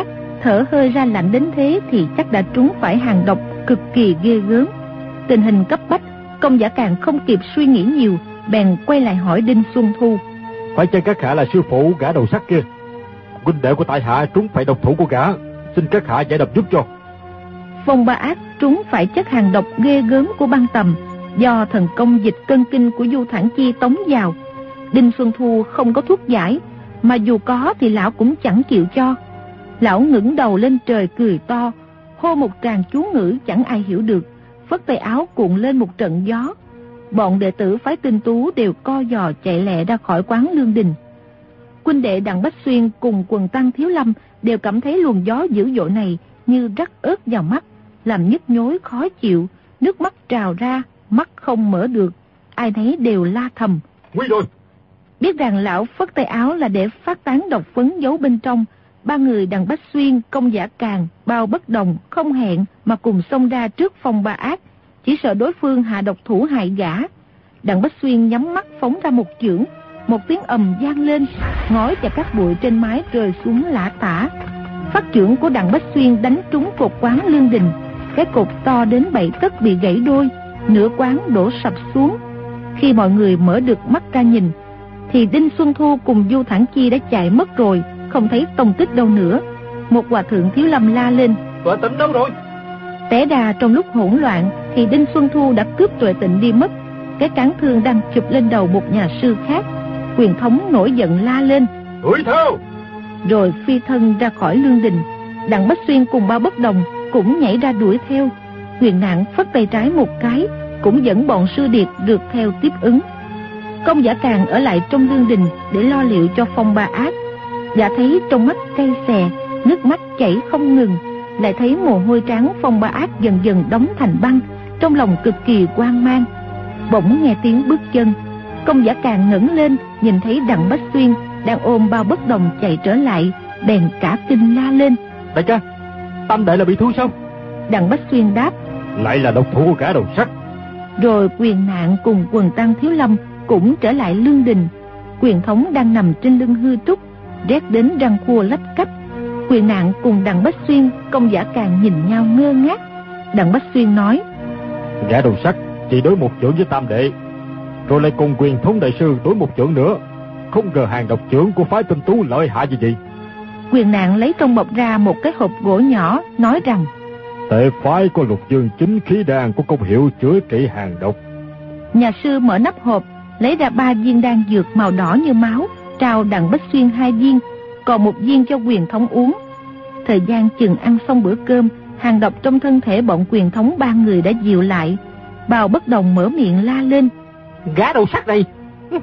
[SPEAKER 4] thở hơi ra lạnh đến thế thì chắc đã trúng phải hàng độc cực kỳ ghê gớm. Tình hình cấp bách, Công Giả Càn không kịp suy nghĩ nhiều, bèn quay lại hỏi Đinh Xuân Thu.
[SPEAKER 5] Phải chăng các hạ là sư phụ gã đầu sắt kia? Huynh đệ của tại hạ trúng phải độc thủ của gã, xin các hạ giải độc giúp cho.
[SPEAKER 4] Phong Ba Ác trúng phải chất hàng độc ghê gớm của băng tầm, do thần công dịch cân kinh của Du Thản Chi tống vào. Đinh Xuân Thu không có thuốc giải, mà dù có thì lão cũng chẳng chịu cho. Lão ngẩng đầu lên trời cười to, hô một tràng chú ngữ chẳng ai hiểu được, phất tay áo cuộn lên một trận gió. Bọn đệ tử phái Tinh Tú đều co giò chạy lẹ ra khỏi quán Lương Đình. Huynh đệ Đặng Bách Xuyên cùng quần tăng Thiếu Lâm đều cảm thấy luồng gió dữ dội này như rắc ớt vào mắt, làm nhức nhối khó chịu, nước mắt trào ra, mắt không mở được. Ai nấy đều la thầm:
[SPEAKER 5] Nguy rồi!
[SPEAKER 4] Biết rằng lão phất tay áo là để phát tán độc phấn giấu bên trong, ba người Đặng Bách Xuyên, Công Giả Càn, Bao Bất Đồng không hẹn mà cùng xông ra trước Phong Ba Ác, chỉ sợ đối phương hạ độc thủ hại gã. Đặng Bách Xuyên nhắm mắt phóng ra một chưởng, một tiếng ầm vang lên, ngói và các bụi trên mái rơi xuống lả tả. Phát chưởng của Đặng Bách Xuyên đánh trúng cột quán Lương Đình, cái cột to đến 7 tấc bị gãy đôi, nửa quán đổ sập xuống. Khi mọi người mở được mắt ra nhìn, thì Đinh Xuân Thu cùng Du Thản Chi đã chạy mất rồi, không thấy tông tích đâu nữa. Một hòa thượng Thiếu Lâm la lên:
[SPEAKER 3] Tuệ Tịnh đâu rồi?
[SPEAKER 4] Té ra trong lúc hỗn loạn thì Đinh Xuân Thu đã cướp Tuệ Tịnh đi mất. Cái cán thương đang chụp lên đầu một nhà sư khác. Quyền Thống nổi giận la lên:
[SPEAKER 5] Đuổi theo!
[SPEAKER 4] Rồi phi thân ra khỏi Lương Đình. Đặng Bách Xuyên cùng Bao Bất Đồng cũng nhảy ra đuổi theo. Huyền Nạn phất tay trái một cái, cũng dẫn bọn sư điệt rượt theo tiếp ứng. Công Giả Càn ở lại trong Lương Đình để lo liệu cho Phong Ba Ác. Gã thấy trong mắt cay xè, nước mắt chảy không ngừng, lại thấy mồ hôi trán Phong Ba Ác dần dần đóng thành băng, trong lòng cực kỳ hoang mang. Bỗng nghe tiếng bước chân, Công Giả Càn ngẩng lên, nhìn thấy Đặng Bách Xuyên đang ôm Bao Bất Đồng chạy trở lại, bèn cả kinh la lên:
[SPEAKER 5] Đại ca, Tam đệ là bị thương sao?
[SPEAKER 4] Đặng Bách Xuyên đáp:
[SPEAKER 5] Lại là độc thủ của gã đầu sắt.
[SPEAKER 4] Rồi Quyền Nạn cùng quần tăng Thiếu Lâm cũng trở lại Lương Đình. Quyền Thống đang nằm trên lưng hư trúc, rét đến răng khua lách cách. Quyền Nạn cùng Đặng Bách Xuyên, Công Giả Càn nhìn nhau ngơ ngác. Đặng Bách Xuyên nói:
[SPEAKER 5] Gã đầu sắt chỉ đối một chưởng với Tam đệ, rồi lại cùng Quyền Thống đại sư đối một chưởng nữa. Không ngờ hàng độc chưởng của phái Tinh Tú lợi hại như vậy.
[SPEAKER 4] Quyền Nạn lấy trong bọc ra một cái hộp gỗ nhỏ, nói rằng:
[SPEAKER 5] Tệ phái có Lục Dương Chính Khí Đan có công hiệu chữa trị hàng độc.
[SPEAKER 4] Nhà sư mở nắp hộp, lấy ra 3 viên đan dược màu đỏ như máu, trao Đặng Bách Xuyên 2 viên, còn 1 viên cho Quyền Thống uống. Thời gian chừng ăn xong bữa cơm, hàng độc trong thân thể bọn Quyền Thống 3 người đã dịu lại. Bao Bất Đồng mở miệng la lên:
[SPEAKER 3] Gã đầu sắt này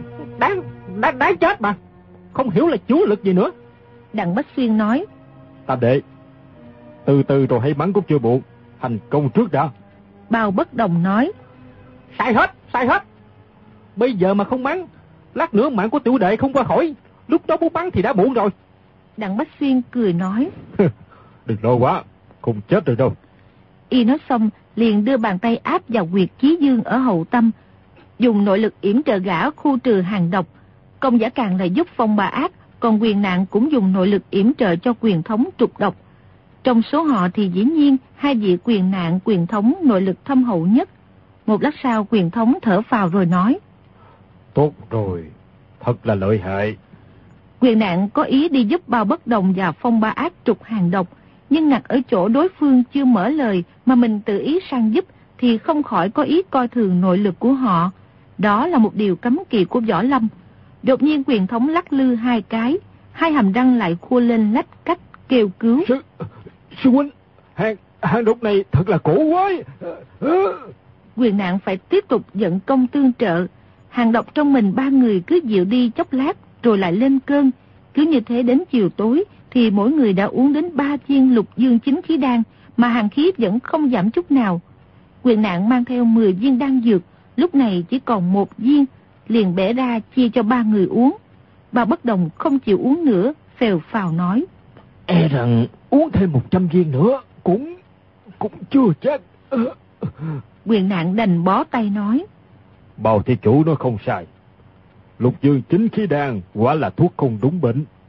[SPEAKER 3] đáng chết mà, không hiểu là chú lực gì nữa.
[SPEAKER 4] Đặng Bách Xuyên nói:
[SPEAKER 5] Tam đệ, từ từ rồi hãy mắng cũng chưa muộn, thành công trước đã.
[SPEAKER 4] Bao Bất Đồng nói:
[SPEAKER 3] Sai hết. Bây giờ mà không mắng, lát nữa mạng của tiểu đệ không qua khỏi, lúc đó muốn bắn thì đã muộn rồi.
[SPEAKER 4] Đặng Bách Xuyên cười nói:
[SPEAKER 5] Đừng lo quá, không chết được đâu.
[SPEAKER 4] Y nói xong liền đưa bàn tay áp vào huyệt Chí Dương ở hậu tâm, dùng nội lực yểm trợ gã khu trừ hàng độc. Công Giả Càn lại giúp Phong Ba Ác, còn Quyền Nạn cũng dùng nội lực yểm trợ cho Quyền Thống trục độc. Trong số họ thì dĩ nhiên 2 vị Quyền Nạn, Quyền Thống nội lực thâm hậu nhất. Một lát sau Quyền Thống thở phào rồi nói:
[SPEAKER 5] Tốt rồi, thật là lợi hại.
[SPEAKER 4] Quyền Nạn có ý đi giúp Bao Bất Đồng và Phong Ba Ác trục hàng độc, nhưng ngặt ở chỗ đối phương chưa mở lời mà mình tự ý sang giúp thì không khỏi có ý coi thường nội lực của họ. Đó là một điều cấm kỵ của võ lâm. Đột nhiên Quyền Thống lắc lư 2 cái, 2 hàm răng lại khua lên lách cách kêu cứu.
[SPEAKER 5] Sư huynh, hàng độc này thật là cổ quái.
[SPEAKER 4] Quyền Nạn phải tiếp tục dẫn công tương trợ. Hàng độc trong mình 3 người cứ dịu đi chốc lát rồi lại lên cơn. Cứ như thế đến chiều tối thì mỗi người đã uống đến 3 viên Lục Dương Chính Khí Đan mà hàng khí vẫn không giảm chút nào. Quyền Nạn mang theo 10 viên đan dược, lúc này chỉ còn 1 viên, liền bẻ ra chia cho 3 người uống. Bao Bất Đồng không chịu uống nữa, phèo phào nói:
[SPEAKER 5] E rằng uống thêm 100 viên nữa cũng chưa chết.
[SPEAKER 4] Quyền Nạn đành bó tay nói:
[SPEAKER 5] Bào thí chủ nói không sai, Lục Dương Chính Khí Đan quả là thuốc không đúng bệnh.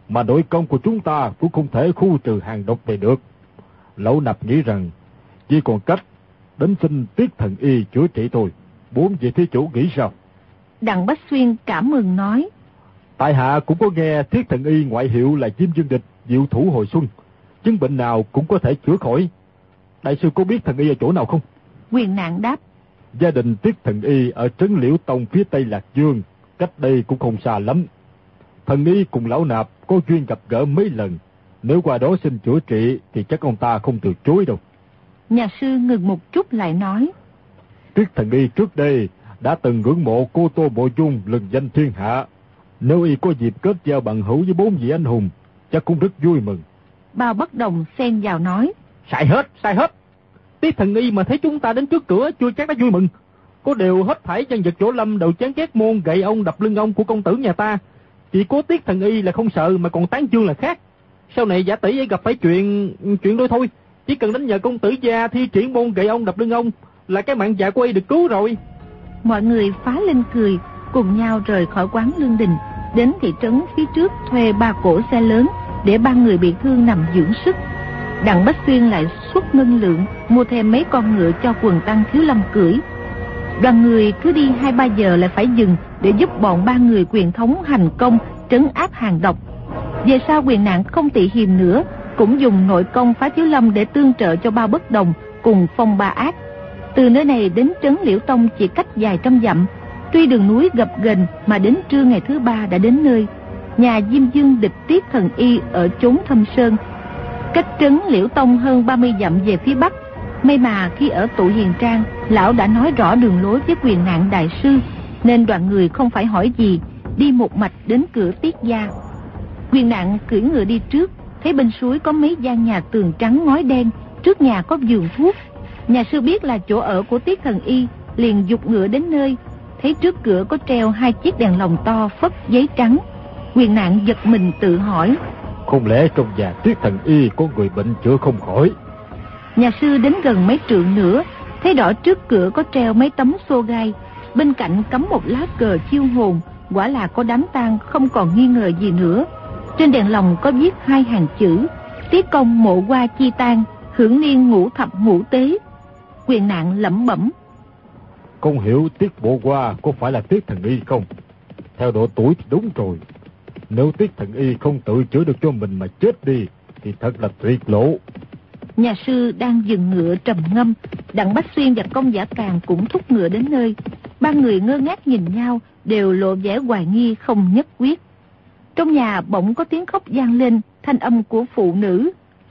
[SPEAKER 5] mà nội công của chúng ta cũng không thể khu trừ hàng độc này được. Lão Nạp nghĩ rằng chỉ còn cách đến xin Tiết Thần Y chữa trị thôi. Bốn vị thí chủ nghĩ sao?
[SPEAKER 4] Đặng Bách Xuyên cảm mừng nói:
[SPEAKER 5] Tại hạ cũng có nghe Tiết Thần Y ngoại hiệu là Diêm Dương Địch, diệu thủ hồi xuân, chứng bệnh nào cũng có thể chữa khỏi. Đại sư có biết Thần Y ở chỗ nào không?
[SPEAKER 4] Quyền Nạn đáp:
[SPEAKER 5] Gia đình Tiết Thần Y ở trấn Liễu Tông phía tây Lạc Dương, cách đây cũng không xa lắm. Thần Y cùng Lão Nạp có duyên gặp gỡ mấy lần, nếu qua đó xin chữa trị thì chắc ông ta không từ chối đâu.
[SPEAKER 4] Nhà sư ngừng một chút lại nói:
[SPEAKER 5] Tiết Thần Y trước đây đã từng ngưỡng mộ cô Tô Mộ Dung lừng danh thiên hạ. Nếu y có dịp kết giao bằng hữu với bốn vị anh hùng, chắc cũng rất vui mừng.
[SPEAKER 4] Bao Bất Đồng xen vào nói:
[SPEAKER 3] Sai hết. Tiết Thần Y mà thấy chúng ta đến trước cửa chưa chắc đã vui mừng. Có điều hết thảy dân vật Chỗ Lâm đều chán ghét môn gậy ông đập lưng ông của công tử nhà ta. Chỉ có Tiết Thần Y là không sợ mà còn tán dương là khác. Sau này giả tỷ ấy gặp phải chuyện đôi thôi, chỉ cần đến nhờ công tử gia thi triển môn gậy ông đập lưng ông là cái mạng dạ của y được cứu rồi.
[SPEAKER 4] Mọi người phá lên cười, cùng nhau rời khỏi quán Lương Đình, đến thị trấn phía trước thuê 3 cỗ xe lớn để 3 người bị thương nằm dưỡng sức. Đặng Bách Xuyên lại xuất ngân lượng mua thêm mấy con ngựa cho Quần Tăng Thiếu Lâm cưỡi. Đoàn người cứ đi 2-3 giờ lại phải dừng để giúp bọn 3 người quyền thống hành công trấn áp hàng độc. Về sau Quyền Nạn không tị hiềm nữa, cũng dùng nội công phá Thiếu Lâm để tương trợ cho Bao Bất Đồng cùng Phong Ba Ác. Từ nơi này đến trấn Liễu Tông chỉ cách vài trăm dặm. Tuy đường núi gập ghềnh mà đến trưa ngày thứ 3 đã đến nơi. Nhà Diêm Dương Địch Tiết Thần Y ở chốn Thâm Sơn, cách trấn Liễu Tông hơn 30 dặm về phía bắc. May mà khi ở Tụ Hiền Trang, lão đã nói rõ đường lối với Quyền Nạn đại sư, nên đoàn người không phải hỏi gì, đi một mạch đến cửa Tiết gia. Quyền Nạn cưỡi ngựa đi trước, thấy bên suối có mấy gian nhà tường trắng ngói đen, trước nhà có vườn thuốc. Nhà sư biết là chỗ ở của Tiết Thần Y, liền giục ngựa đến nơi, thấy trước cửa có treo 2 chiếc đèn lồng to phất giấy trắng. Quyền Nạn giật mình tự hỏi:
[SPEAKER 5] Không lẽ trong nhà Tiết Thần Y có người bệnh chữa không khỏi?
[SPEAKER 4] Nhà sư đến gần mấy trượng nữa, thấy rõ trước cửa có treo mấy tấm xô gai, bên cạnh cắm một lá cờ chiêu hồn. Quả là có đám tang, không còn nghi ngờ gì nữa. Trên đèn lồng có viết 2 hàng chữ: Tiết công mộ qua chi tang, hưởng niên ngũ thập ngũ tế. Quyền Nạn lẩm bẩm:
[SPEAKER 5] Không hiểu Tiết Bộ Hoa có phải là Tiết Thần Y không? Theo độ tuổi thì đúng rồi. Nếu Tiết Thần Y không tự chữa được cho mình mà chết đi thì thật là tuyệt lộ.
[SPEAKER 4] Nhà sư đang dừng ngựa trầm ngâm. Đặng Bách Xuyên và Công Giả Càn cũng thúc ngựa đến nơi. 3 người ngơ ngác nhìn nhau, đều lộ vẻ hoài nghi không nhất quyết. Trong nhà bỗng có tiếng khóc vang lên, thanh âm của phụ nữ: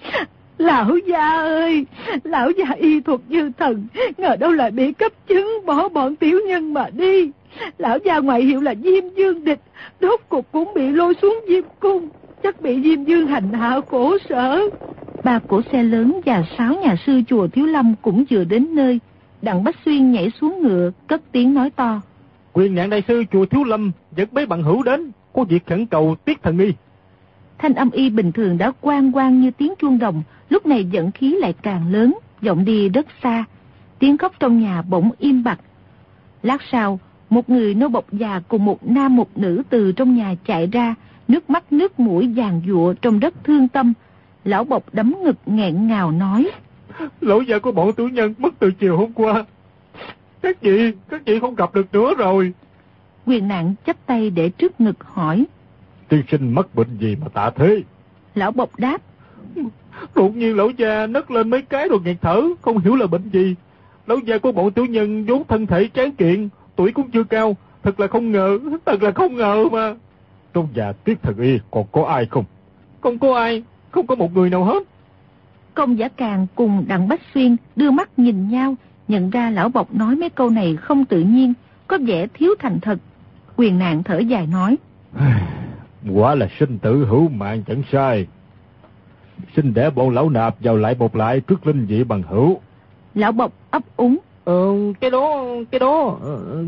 [SPEAKER 4] Lão gia ơi, lão gia y thuật như thần, ngờ đâu lại bị cấp chứng, bỏ bọn tiểu nhân mà đi. Lão gia ngoại hiệu là Diêm Dương Địch, rốt cuộc cũng bị lôi xuống Diêm Cung, chắc bị Diêm Dương hành hạ khổ sở. 3 cỗ xe lớn và 6 nhà sư chùa Thiếu Lâm cũng vừa đến nơi. Đặng Bách Xuyên nhảy xuống ngựa, cất tiếng nói to:
[SPEAKER 3] Quyền Nạn đại sư chùa Thiếu Lâm dẫn mấy bằng hữu đến, có việc khẩn cầu Tiết Thần Y.
[SPEAKER 4] Thanh âm y bình thường đã oang oang như tiếng chuông đồng, lúc này dẫn khí lại càng lớn, vọng đi rất xa. Tiếng khóc trong nhà bỗng im bặt. Lát sau, một người nô bộc già cùng một nam một nữ từ trong nhà chạy ra, nước mắt nước mũi giàn giụa trong rất thương tâm. Lão bộc đấm ngực nghẹn ngào nói:
[SPEAKER 5] Lão gia của bọn tiểu nhân mất từ chiều hôm qua. Các chị không gặp được nữa rồi.
[SPEAKER 4] Quyền Nạn chắp tay để trước ngực hỏi:
[SPEAKER 5] Tiên sinh mắc bệnh gì mà tạ thế?
[SPEAKER 4] Lão bộc đáp:
[SPEAKER 3] Đột nhiên lão gia nấc lên mấy cái rồi nghẹt thở, không hiểu là bệnh gì. Lão gia của bọn tiểu nhân vốn thân thể tráng kiện, tuổi cũng chưa cao, thật là không ngờ mà.
[SPEAKER 5] Trong nhà Tiết Thần Y còn có ai không?
[SPEAKER 3] Không có ai, không có một người nào hết.
[SPEAKER 4] Công Giả Càn cùng Đặng Bách Xuyên đưa mắt nhìn nhau, nhận ra lão bộc nói mấy câu này không tự nhiên, có vẻ thiếu thành thật. Quyền Nạn thở dài nói:
[SPEAKER 5] Quả là sinh tử hữu mạng chẳng sai. Xin để bọn lão nạp vào lại một lại trước linh vị bằng hữu.
[SPEAKER 4] Lão bộc ấp úng:
[SPEAKER 3] Cái đó,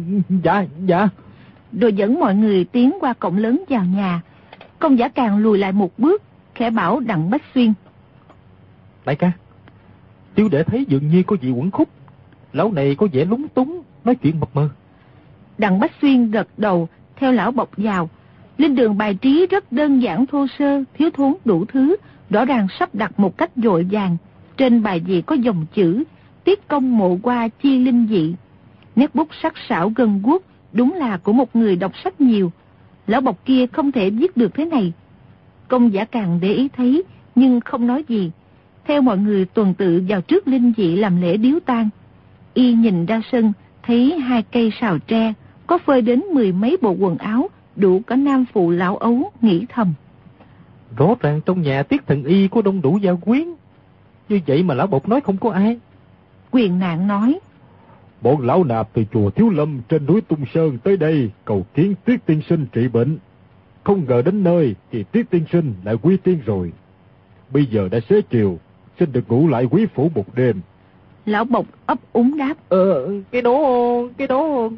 [SPEAKER 3] dạ.
[SPEAKER 4] Rồi dẫn mọi người tiến qua cổng lớn vào nhà. Công Giả Càn lùi lại một bước, khẽ bảo Đặng Bách Xuyên:
[SPEAKER 3] Đại ca, tiểu đệ thấy dường như có gì uẩn khúc. Lão này có vẻ lúng túng, nói chuyện mập mờ.
[SPEAKER 4] Đặng Bách Xuyên gật đầu theo lão bộc vào. Linh đường bài trí rất đơn giản thô sơ, thiếu thốn đủ thứ, rõ ràng sắp đặt một cách vội vàng. Trên bài vị có dòng chữ Tiết công mộ qua chi linh dị. Nét bút sắc sảo gân guốc, đúng là của một người đọc sách nhiều. Lão Bộc kia không thể viết được thế này. Công Giả Càng để ý thấy, nhưng không nói gì. Theo mọi người tuần tự vào trước linh dị làm lễ điếu tang. Y nhìn ra sân, thấy 2 cây sào tre, có phơi đến 10 mấy bộ quần áo, đủ cả nam phụ lão ấu, nghĩ thầm.
[SPEAKER 3] Rõ ràng trong nhà Tiết Thần Y có đông đủ gia quyến. Như vậy mà lão Bộc nói không có ai.
[SPEAKER 4] Quyền Nạn nói.
[SPEAKER 5] Bọn lão nạp từ chùa Thiếu Lâm trên núi Tung Sơn tới đây cầu kiến Tiết tiên sinh trị bệnh. Không ngờ đến nơi thì Tiết tiên sinh lại quy tiên rồi. Bây giờ đã xế chiều, xin được ngủ lại quý phủ một đêm.
[SPEAKER 4] Lão Bộc ấp úng đáp.
[SPEAKER 3] Cái đó,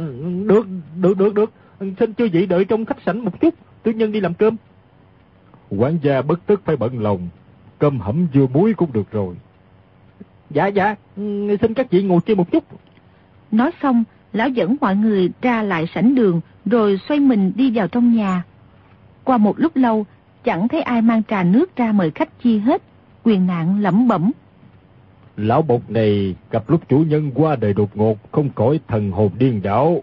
[SPEAKER 3] được. Xin chư vị đợi trong khách sảnh một chút, tiểu nhân đi làm cơm.
[SPEAKER 5] Quản gia bất tức phải bận lòng, cơm hẩm dưa muối cũng được rồi.
[SPEAKER 3] Dạ, xin các vị ngồi chơi một chút.
[SPEAKER 4] Nói xong, lão dẫn mọi người ra lại sảnh đường, rồi xoay mình đi vào trong nhà. Qua một lúc lâu, chẳng thấy ai mang trà nước ra mời khách chi hết. Quyền Nạn lẩm bẩm.
[SPEAKER 5] Lão Bộc này gặp lúc chủ nhân qua đời đột ngột, không khỏi thần hồn điên đảo.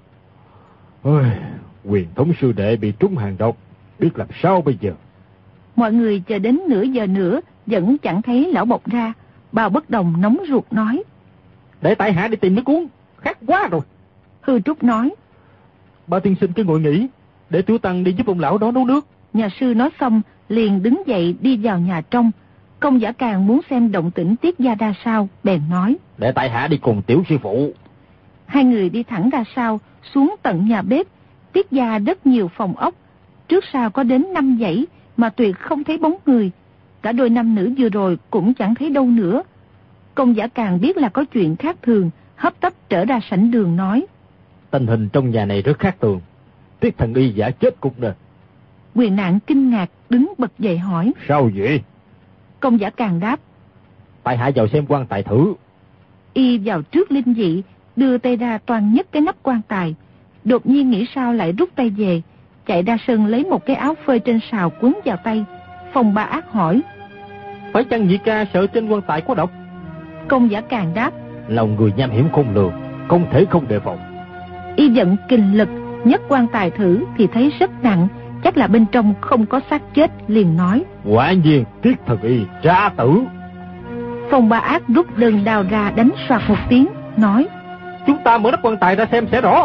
[SPEAKER 5] Quyền thống sư đệ bị trúng hàng độc, biết làm sao bây giờ.
[SPEAKER 4] Mọi người chờ đến nửa giờ nữa, vẫn chẳng thấy lão Bộc ra. Bao Bất Đồng nóng ruột nói.
[SPEAKER 3] Để tại hạ đi tìm nước uống, khát quá rồi.
[SPEAKER 4] Hư Trúc nói.
[SPEAKER 3] Ba tiên sinh cứ ngồi nghỉ, để tiểu tăng đi giúp ông lão đó nấu nước.
[SPEAKER 4] Nhà sư nói xong, liền đứng dậy đi vào nhà trong. Công Giả Càng muốn xem động tĩnh Tiết gia ra sao, bèn nói.
[SPEAKER 3] Để tại hạ đi cùng tiểu sư phụ.
[SPEAKER 4] 2 người đi thẳng ra sau, xuống tận nhà bếp. Tiết gia rất nhiều phòng ốc, trước sau có đến 5 dãy, mà tuyệt không thấy bóng người. Cả đôi nam nữ vừa rồi cũng chẳng thấy đâu nữa. Công Giả Càng biết là có chuyện khác thường, hấp tấp trở ra sảnh đường nói.
[SPEAKER 3] Tình hình trong nhà này rất khác thường. Tiết Thần Y giả chết cũng nè.
[SPEAKER 4] Quyền Nạn kinh ngạc đứng bật dậy hỏi.
[SPEAKER 5] Sao vậy?
[SPEAKER 4] Công Giả Càng đáp.
[SPEAKER 3] Tại hạ vào xem quan tài thử.
[SPEAKER 4] Y vào trước linh dị, đưa tay ra toan nhấc cái nắp quan tài. Đột nhiên nghĩ sao lại rút tay về, chạy ra sân lấy một cái áo phơi trên sào quấn vào tay. Phong Ba Ác hỏi.
[SPEAKER 3] Phải chăng nhị ca sợ trên quan tài có độc?
[SPEAKER 4] Công Giả Càng đáp.
[SPEAKER 3] Lòng người nham hiểm khôn lường, không thể không đề phòng.
[SPEAKER 4] Y giận kinh lực, nhấc quan tài thử thì thấy rất nặng, chắc là bên trong không có xác chết, liền nói.
[SPEAKER 5] Quả nhiên Tiết Thần Y tra tử.
[SPEAKER 4] Phong Ba Ác rút đơn đao ra đánh soạt một tiếng, nói.
[SPEAKER 3] Chúng ta mở nắp quan tài ra xem sẽ rõ.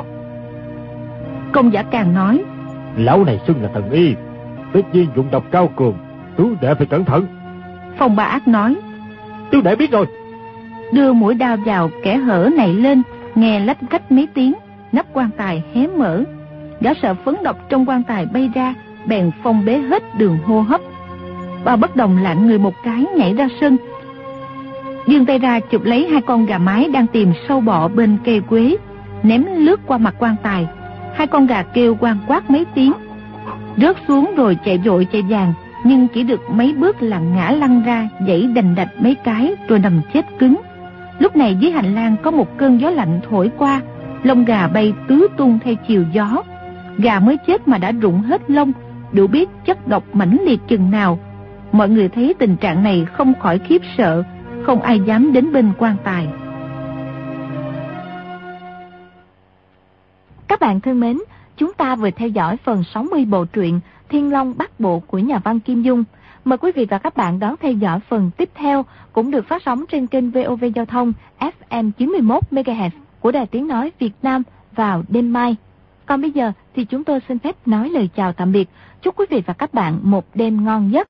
[SPEAKER 4] Công Giả Càng nói.
[SPEAKER 5] Lão này xưng là thần y, tất nhiên dụng độc cao cường, tứ đệ phải cẩn thận.
[SPEAKER 4] Phong Ba Ác nói.
[SPEAKER 3] Tứ đệ biết rồi.
[SPEAKER 4] Đưa mũi đao vào kẻ hở này lên, nghe lách cách mấy tiếng, nắp quan tài hé mở. Gã sợ phấn độc trong quan tài bay ra, bèn phong bế hết đường hô hấp. Bao Bất Đồng lạng người một cái nhảy ra sân, giương tay ra chụp lấy 2 con gà mái đang tìm sâu bọ bên cây quế, ném lướt qua mặt quan tài. 2 con gà kêu quang quát mấy tiếng, rớt xuống rồi chạy vội chạy vàng, nhưng chỉ được mấy bước là ngã lăn ra, giãy đành đạch mấy cái rồi nằm chết cứng. Lúc này dưới hành lang có một cơn gió lạnh thổi qua, lông gà bay tứ tung theo chiều gió. Gà mới chết mà đã rụng hết lông, đủ biết chất độc mãnh liệt chừng nào. Mọi người thấy tình trạng này không khỏi khiếp sợ, không ai dám đến bên quan tài.
[SPEAKER 1] Các bạn thân mến, chúng ta vừa theo dõi phần 60 bộ truyện Thiên Long Bát Bộ của nhà văn Kim Dung. Mời quý vị và các bạn đón theo dõi phần tiếp theo, cũng được phát sóng trên kênh VOV Giao thông FM 91 MHz của Đài Tiếng nói Việt Nam vào đêm mai. Còn bây giờ thì chúng tôi xin phép nói lời chào tạm biệt. Chúc quý vị và các bạn một đêm ngon giấc.